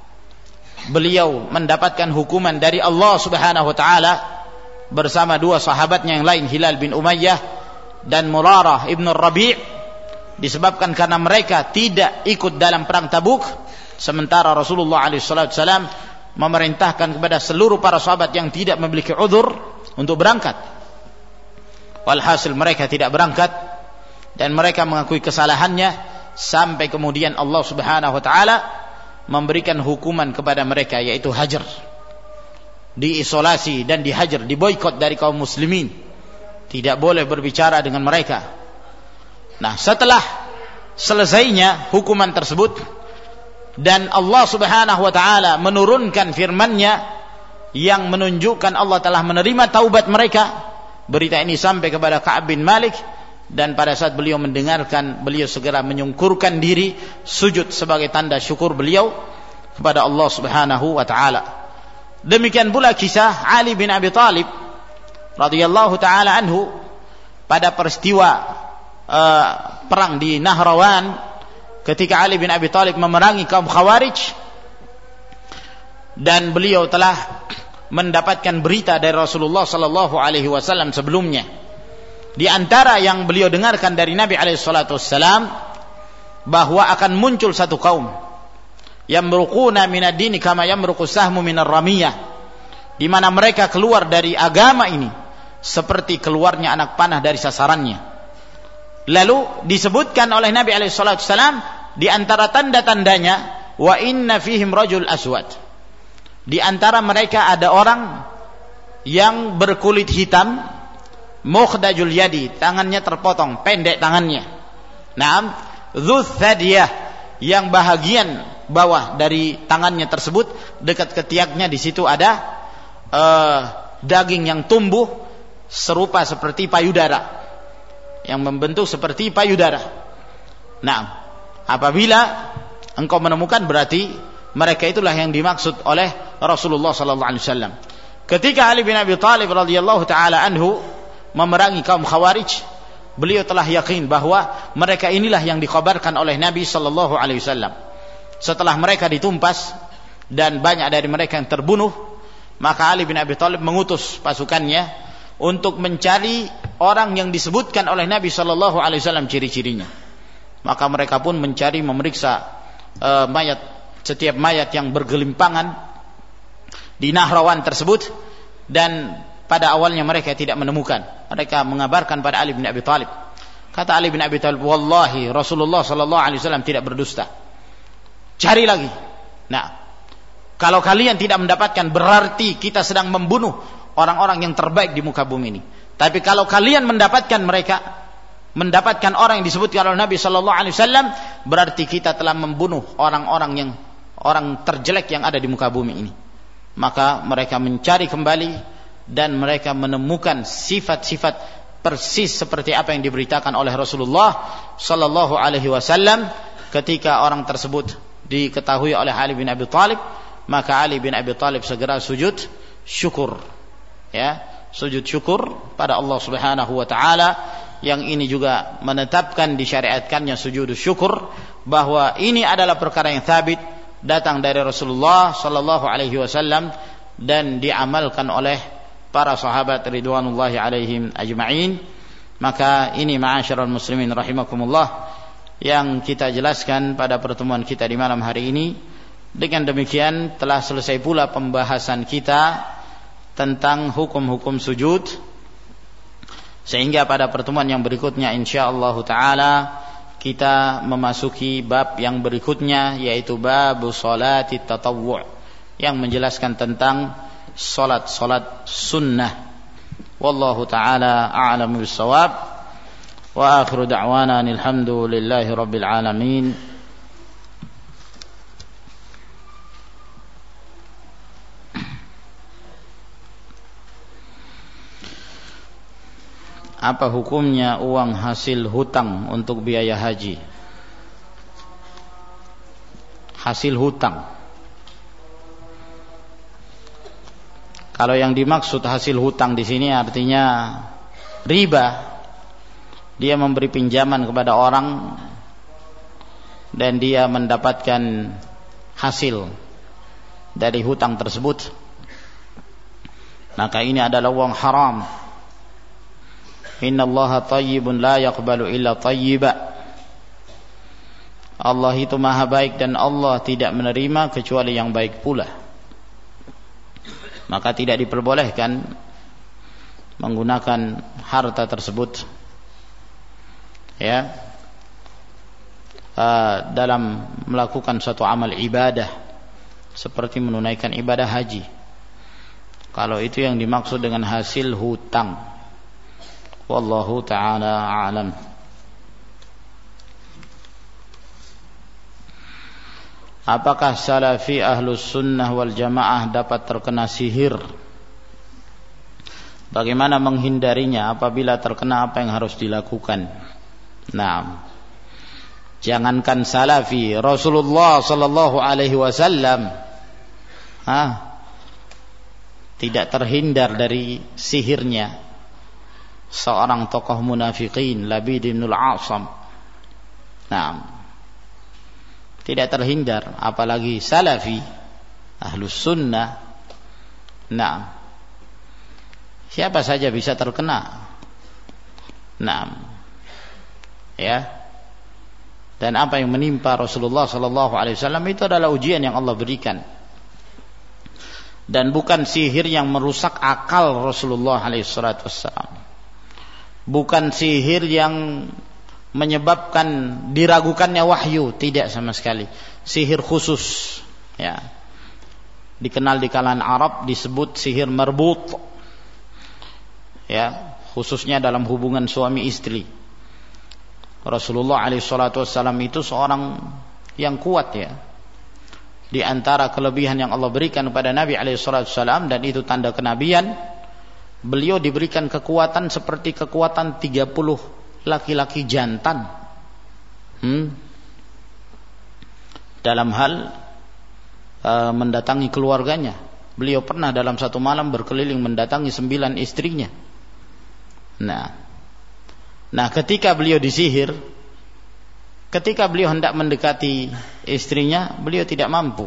beliau mendapatkan hukuman dari Allah Subhanahu wa taala bersama 2 sahabatnya yang lain, Hilal bin Umayyah dan Murarah ibn Rabi', disebabkan karena mereka tidak ikut dalam perang Tabuk, sementara Rasulullah alaihi wasallam memerintahkan kepada seluruh para sahabat yang tidak memiliki uzur untuk berangkat. Walhasil mereka tidak berangkat, dan mereka mengakui kesalahannya, sampai kemudian Allah Subhanahu wa taala memberikan hukuman kepada mereka, yaitu hajar, diisolasi dan dihajar, diboikot dari kaum muslimin, tidak boleh berbicara dengan mereka. Nah, setelah selesainya hukuman tersebut dan Allah Subhanahu wa taala menurunkan firman-Nya yang menunjukkan Allah telah menerima taubat mereka, berita ini sampai kepada Ka'ab bin Malik, dan pada saat beliau mendengarkan, beliau segera menyungkurkan diri sujud sebagai tanda syukur beliau kepada Allah Subhanahu wa taala. Demikian pula kisah Ali bin Abi Thalib radhiyallahu taala anhu pada peristiwa perang di Nahrawan, ketika Ali bin Abi Thalib memerangi kaum Khawarij dan beliau telah mendapatkan berita dari Rasulullah sallallahu alaihi wasallam sebelumnya. Di antara yang beliau dengarkan dari Nabi alaihi salatu wassalam bahwa akan muncul satu kaum yamruquna minad dini kama yamruqu sahmu minar ramiyah, di mana mereka keluar dari agama ini seperti keluarnya anak panah dari sasarannya. Lalu disebutkan oleh Nabi alaihi salatu wassalam di antara tanda-tandanya, wa inna fihim rajul aswad, di antara mereka ada orang yang berkulit hitam, mukhdajul yadi, tangannya terpotong, pendek tangannya. Naam, dzul thadiyah, yang bahagian bawah dari tangannya tersebut dekat ketiaknya di situ ada daging yang tumbuh serupa seperti payudara, yang membentuk seperti payudara. Naam, apabila engkau menemukan, berarti mereka itulah yang dimaksud oleh Rasulullah sallallahu alaihi wasallam. Ketika Ali bin Abi Thalib radhiyallahu taala anhu memerangi kaum Khawarij, beliau telah yakin bahwa mereka inilah yang dikhabarkan oleh Nabi sallallahu alaihi wasallam. Setelah mereka ditumpas dan banyak dari mereka yang terbunuh, maka Ali bin Abi Thalib mengutus pasukannya untuk mencari orang yang disebutkan oleh Nabi sallallahu alaihi wasallam ciri-cirinya. Maka mereka pun mencari, memeriksa setiap mayat yang bergelimpangan di Nahrawan tersebut, dan pada awalnya mereka tidak menemukan. Mereka mengabarkan pada Ali bin Abi Thalib. Kata Ali bin Abi Thalib, wallahi Rasulullah sallallahu alaihi wasallam tidak berdusta. Cari lagi. Nah, kalau kalian tidak mendapatkan, berarti kita sedang membunuh orang-orang yang terbaik di muka bumi ini. Tapi kalau kalian mendapatkan mereka, mendapatkan orang yang disebutkan oleh Nabi sallallahu alaihi wasallam, berarti kita telah membunuh orang terjelek yang ada di muka bumi ini. Maka mereka mencari kembali dan mereka menemukan sifat-sifat persis seperti apa yang diberitakan oleh Rasulullah sallallahu alaihi wasallam. Ketika orang tersebut diketahui oleh Ali bin Abi Thalib, maka Ali bin Abi Thalib segera sujud syukur, ya, sujud syukur pada Allah Subhanahu wa taala, yang ini juga menetapkan disyariatkannya sujud syukur, bahwa ini adalah perkara yang sabit datang dari Rasulullah sallallahu alaihi wasallam dan diamalkan oleh para sahabat ridwanullahi alaihim ajma'in. Maka ini ma'asyiral muslimin rahimakumullah yang kita jelaskan pada pertemuan kita di malam hari ini. Dengan demikian telah selesai pula pembahasan kita tentang hukum-hukum sujud, sehingga pada pertemuan yang berikutnya insyaallah taala kita memasuki bab yang berikutnya, yaitu bab salati tatawwu', yang menjelaskan tentang salat-salat sunnah. Wallahu taala a'lamu bis-shawab, wa akhiru da'wana alhamdulillahi rabbil alamin. Apa hukumnya uang hasil hutang untuk biaya haji? Hasil hutang, kalau yang dimaksud hasil hutang di sini artinya riba. Dia memberi pinjaman kepada orang dan dia mendapatkan hasil dari hutang tersebut, maka ini adalah uang haram. Innallaha thayyibun la yaqbalu illa thayyiba. Allah itu maha baik dan Allah tidak menerima kecuali yang baik pula. Maka tidak diperbolehkan menggunakan harta tersebut, ya, dalam melakukan suatu amal ibadah seperti menunaikan ibadah haji, kalau itu yang dimaksud dengan hasil hutang. Wallahu ta'ala a'lam. Apakah salafi ahlus sunnah wal jamaah dapat terkena sihir bagaimana menghindarinya apabila terkena, apa yang harus dilakukan. Nah, jangankan salafi, Rasulullah sallallahu alaihi wasallam tidak terhindar dari sihirnya seorang tokoh munafikin, Labid bin al-A'sam. Nah, tidak terhindar, apalagi salafi, ahlus sunnah. Nah, siapa saja bisa terkena. Nah, ya. Dan apa yang menimpa Rasulullah sallallahu alaihi wasallam itu adalah ujian yang Allah berikan. Dan bukan sihir yang merusak akal Rasulullah alaihi wasallam. Bukan sihir yang menyebabkan diragukannya wahyu, tidak sama sekali. Sihir khusus, ya, dikenal di kalangan Arab disebut sihir marbut, ya, khususnya dalam hubungan suami istri. Rasulullah alaihi wasallam itu seorang yang kuat, ya. Di antara kelebihan yang Allah berikan kepada Nabi alaihi wasallam, dan itu tanda kenabian, beliau diberikan kekuatan seperti kekuatan 30 laki-laki jantan dalam hal mendatangi keluarganya. Beliau pernah dalam satu malam berkeliling mendatangi 9 istrinya. Nah, ketika beliau disihir, ketika beliau hendak mendekati istrinya, beliau tidak mampu.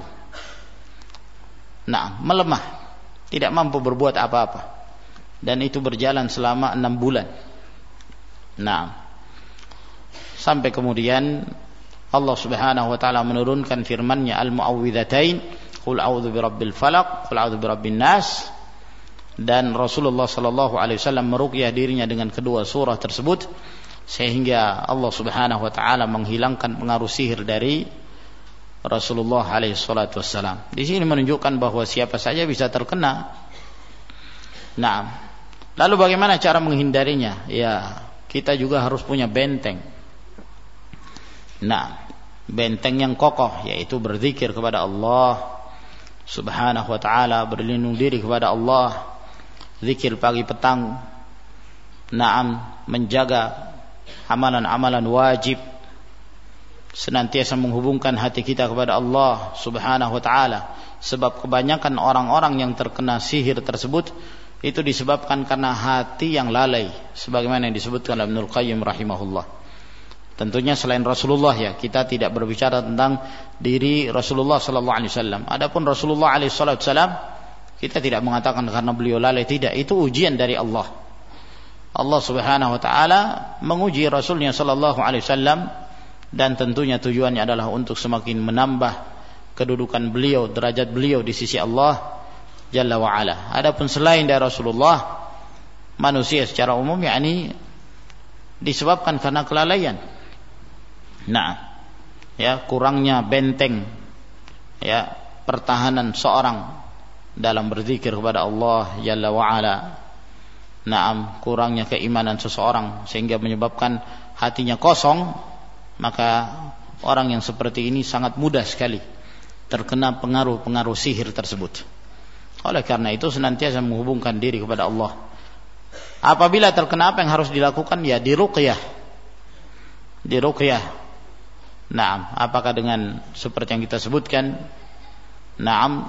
Nah, melemah, tidak mampu berbuat apa-apa. Dan itu berjalan selama 6 bulan. Nah, sampai kemudian Allah Subhanahu wa taala menurunkan firman-Nya al-mu'awwidzatain, qul a'udzu birabbil falaq, qul a'udzu birabbin nas. Dan Rasulullah sallallahu alaihi wasallam meruqyah dirinya dengan kedua surah tersebut, sehingga Allah Subhanahu wa taala menghilangkan pengaruh sihir dari Rasulullah alaihi salatu wasallam. Di sini menunjukkan bahwa siapa saja bisa terkena. Nah, lalu bagaimana cara menghindarinya? Ya, kita juga harus punya benteng. Nah, benteng yang kokoh, yaitu berzikir kepada Allah Subhanahu wa ta'ala, berlindung diri kepada Allah, zikir pagi petang. Naam, menjaga amalan-amalan wajib, senantiasa menghubungkan hati kita kepada Allah Subhanahu wa ta'ala. Sebab kebanyakan orang-orang yang terkena sihir tersebut itu disebabkan karena hati yang lalai, sebagaimana yang disebutkan oleh Ibnu Qayyim rahimahullah. Tentunya selain Rasulullah, ya, kita tidak berbicara tentang diri Rasulullah sallallahu alaihi wasallam. Adapun Rasulullah alaihi wasallam, kita tidak mengatakan karena beliau lalai, tidak. Itu ujian dari Allah. Allah Subhanahu wa taala menguji Rasulnya sallallahu alaihi wasallam, dan tentunya tujuannya adalah untuk semakin menambah kedudukan beliau, derajat beliau di sisi Allah Jalla wa ala. Adapun selain dari Rasulullah, manusia secara umum, yakni disebabkan karena kelalaian. Nah, ya, kurangnya benteng, ya, pertahanan seorang dalam berzikir kepada Allah Jalla wa ala. Naam, kurangnya keimanan seseorang sehingga menyebabkan hatinya kosong, maka orang yang seperti ini sangat mudah sekali terkena pengaruh-pengaruh sihir tersebut. Oleh karena itu senantiasa menghubungkan diri kepada Allah. Apabila terkena, apa yang harus dilakukan? Ya, diruqyah. Diruqyah. Naam, apakah dengan seperti yang kita sebutkan? Naam,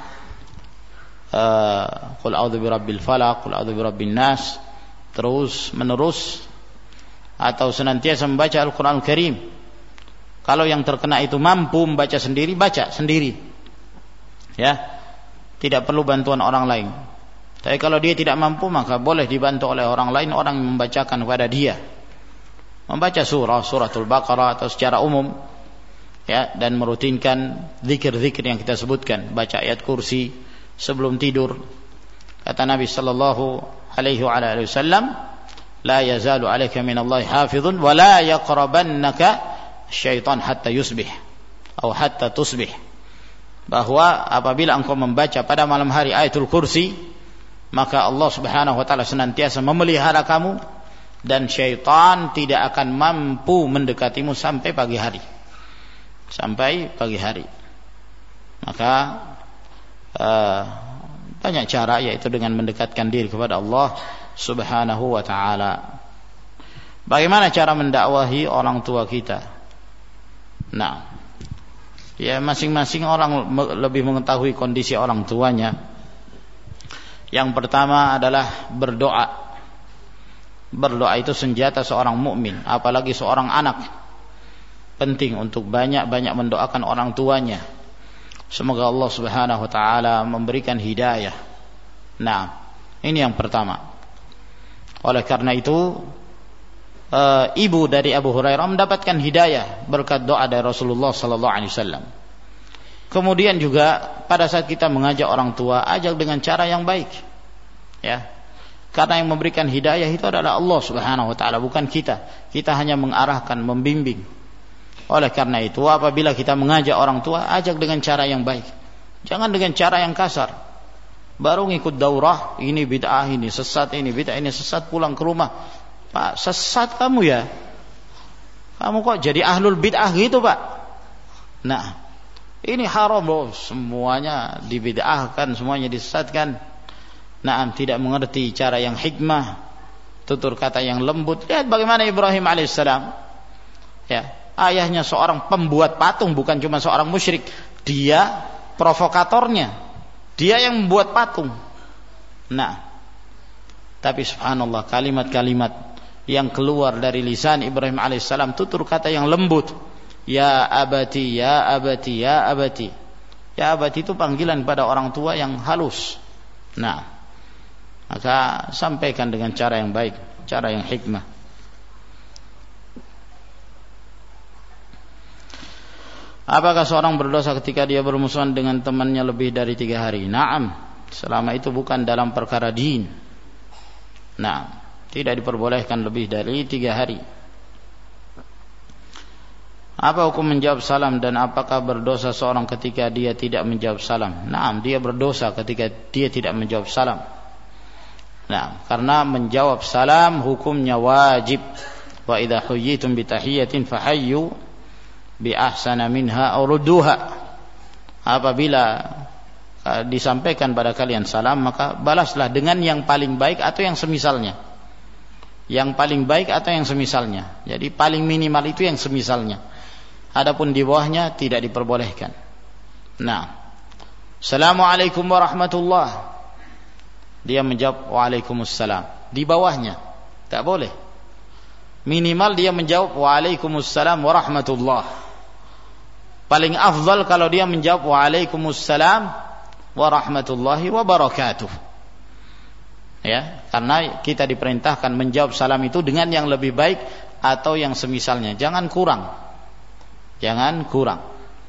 qul a'udzu birabbil falaq, qul a'udzu birabbin nas, terus menerus, atau senantiasa membaca Al-Qur'an Al-Karim. Kalau yang terkena itu mampu membaca sendiri, baca sendiri. Ya. Tidak perlu bantuan orang lain. Tapi kalau dia tidak mampu, maka boleh dibantu oleh orang lain, orang yang membacakan kepada dia. Membaca suratul Baqarah atau secara umum, ya, dan merutinkan zikir-zikir yang kita sebutkan. Baca ayat kursi sebelum tidur. Kata Nabi sallallahu alaihi wasallam, la yazalu 'alaika minallahi hafizun wa la yaqrabannaka syaitan hatta yusbih atau hatta tusbih. Bahwa apabila engkau membaca pada malam hari ayatul kursi, maka Allah Subhanahu wa taala senantiasa memelihara kamu, dan syaitan tidak akan mampu mendekatimu sampai pagi hari. Sampai pagi hari. Maka Banyak cara, yaitu dengan mendekatkan diri kepada Allah Subhanahu wa ta'ala. Bagaimana cara mendakwahi orang tua kita? Nah, ya masing-masing orang lebih mengetahui kondisi orang tuanya. Yang pertama adalah berdoa. Berdoa itu senjata seorang mukmin, apalagi seorang anak. Penting untuk banyak-banyak mendoakan orang tuanya. Semoga Allah Subhanahu wa ta'ala memberikan hidayah. Nah, ini yang pertama. Oleh karena itu, ibu dari Abu Hurairah mendapatkan hidayah berkat doa dari Rasulullah sallallahu alaihi wasallam. Kemudian juga pada saat kita mengajak orang tua, ajak dengan cara yang baik. Ya. Karena yang memberikan hidayah itu adalah Allah Subhanahu wa ta'ala, bukan kita. Kita hanya mengarahkan, membimbing. Oleh karena itu, apabila kita mengajak orang tua, ajak dengan cara yang baik. Jangan dengan cara yang kasar. Baru ngikut daurah, ini bid'ah, ini sesat, ini bid'ah, ini sesat, pulang ke rumah. Pak, sesat kamu ya? Kamu kok jadi ahlul bid'ah gitu, Pak? Nah, ini haram loh, semuanya dibid'ahkan, semuanya disesatkan. Nah, tidak mengerti cara yang hikmah, tutur kata yang lembut. Lihat bagaimana Ibrahim alaihissalam. Ya. Ayahnya seorang pembuat patung, bukan cuma seorang musyrik. Dia provokatornya, dia yang membuat patung. Nah, tapi subhanallah, kalimat-kalimat yang keluar dari lisan Ibrahim alaihissalam, tutur kata yang lembut. Ya abati, ya abati, ya abati. Ya abati itu panggilan pada orang tua yang halus. Nah, maka sampaikan dengan cara yang baik, cara yang hikmah. Apakah seorang berdosa ketika dia bermusuhan dengan temannya lebih dari 3 hari? Naam, selama itu bukan dalam perkara din. Nah, tidak diperbolehkan lebih dari 3 hari. Apa hukum menjawab salam, dan apakah berdosa seorang ketika dia tidak menjawab salam? Naam, dia berdosa ketika dia tidak menjawab salam. Nah, karena menjawab salam hukumnya wajib. Wa idza huyyitum bi tahiyatin fahayyu bi ahsana minha aw rudduha. Apabila disampaikan pada kalian salam, maka balaslah dengan yang paling baik atau yang semisalnya. Yang paling baik atau yang semisalnya. Jadi paling minimal itu yang semisalnya. Adapun di bawahnya tidak diperbolehkan. Nah, Assalamualaikum warahmatullah. Dia menjawab Waalaikumsalam. Di bawahnya tak boleh. Minimal dia menjawab Waalaikumsalam warahmatullah. Paling afdal kalau dia menjawab Waalaikumsalam warahmatullahi wabarakatuh. Ya, karena kita diperintahkan menjawab salam itu dengan yang lebih baik atau yang semisalnya. Jangan kurang. Jangan kurang.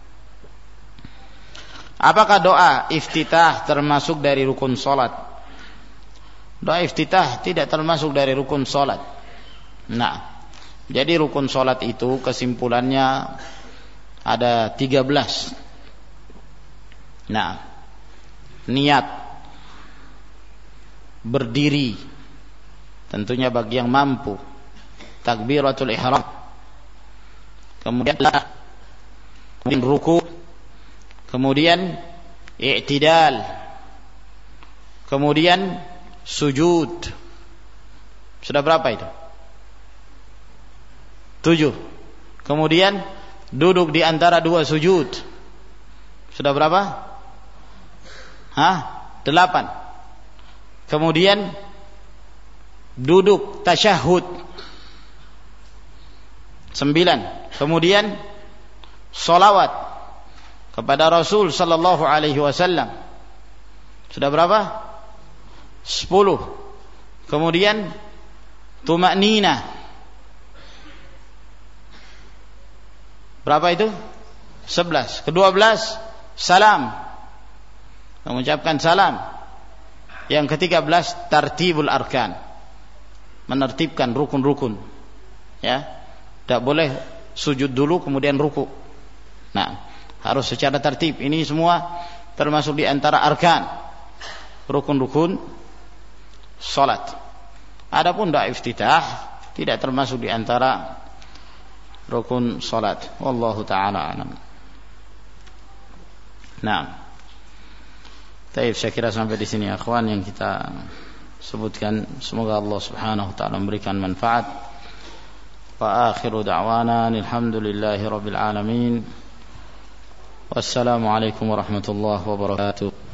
Apakah doa iftitah termasuk dari rukun salat? Doa iftitah tidak termasuk dari rukun salat. Nah, jadi rukun salat itu kesimpulannya ada 13. Nah, niat, berdiri, tentunya bagi yang mampu, takbiratul ihram, kemudian ruku, kemudian i'tidal, kemudian sujud. Sudah berapa itu? 7. Kemudian duduk di antara 2 sujud. Sudah berapa? 8. Kemudian duduk tasyahud. 9. Kemudian salawat kepada Rasul sallallahu alaihi wasallam. Sudah berapa? 10. Kemudian tumakninah. Berapa itu? 11. Ke-12 salam, mengucapkan salam. Yang ke-13 tartibul arkan, menertibkan rukun-rukun. Ya, tidak boleh sujud dulu kemudian ruku. Nah, harus secara tertib. Ini semua termasuk di antara arkan, rukun-rukun salat. Adapun doa iftitah tidak termasuk di antara rukun salat. Wallahu taala alam. Nah, Baik, saya kira sampai di sini akhwan yang kita sebutkan. Semoga Allah Subhanahu wa taala memberikan manfaat. Wa akhiru da'wana alhamdulillahi rabbil alamin. Wassalamu alaikum warahmatullahi wabarakatuh.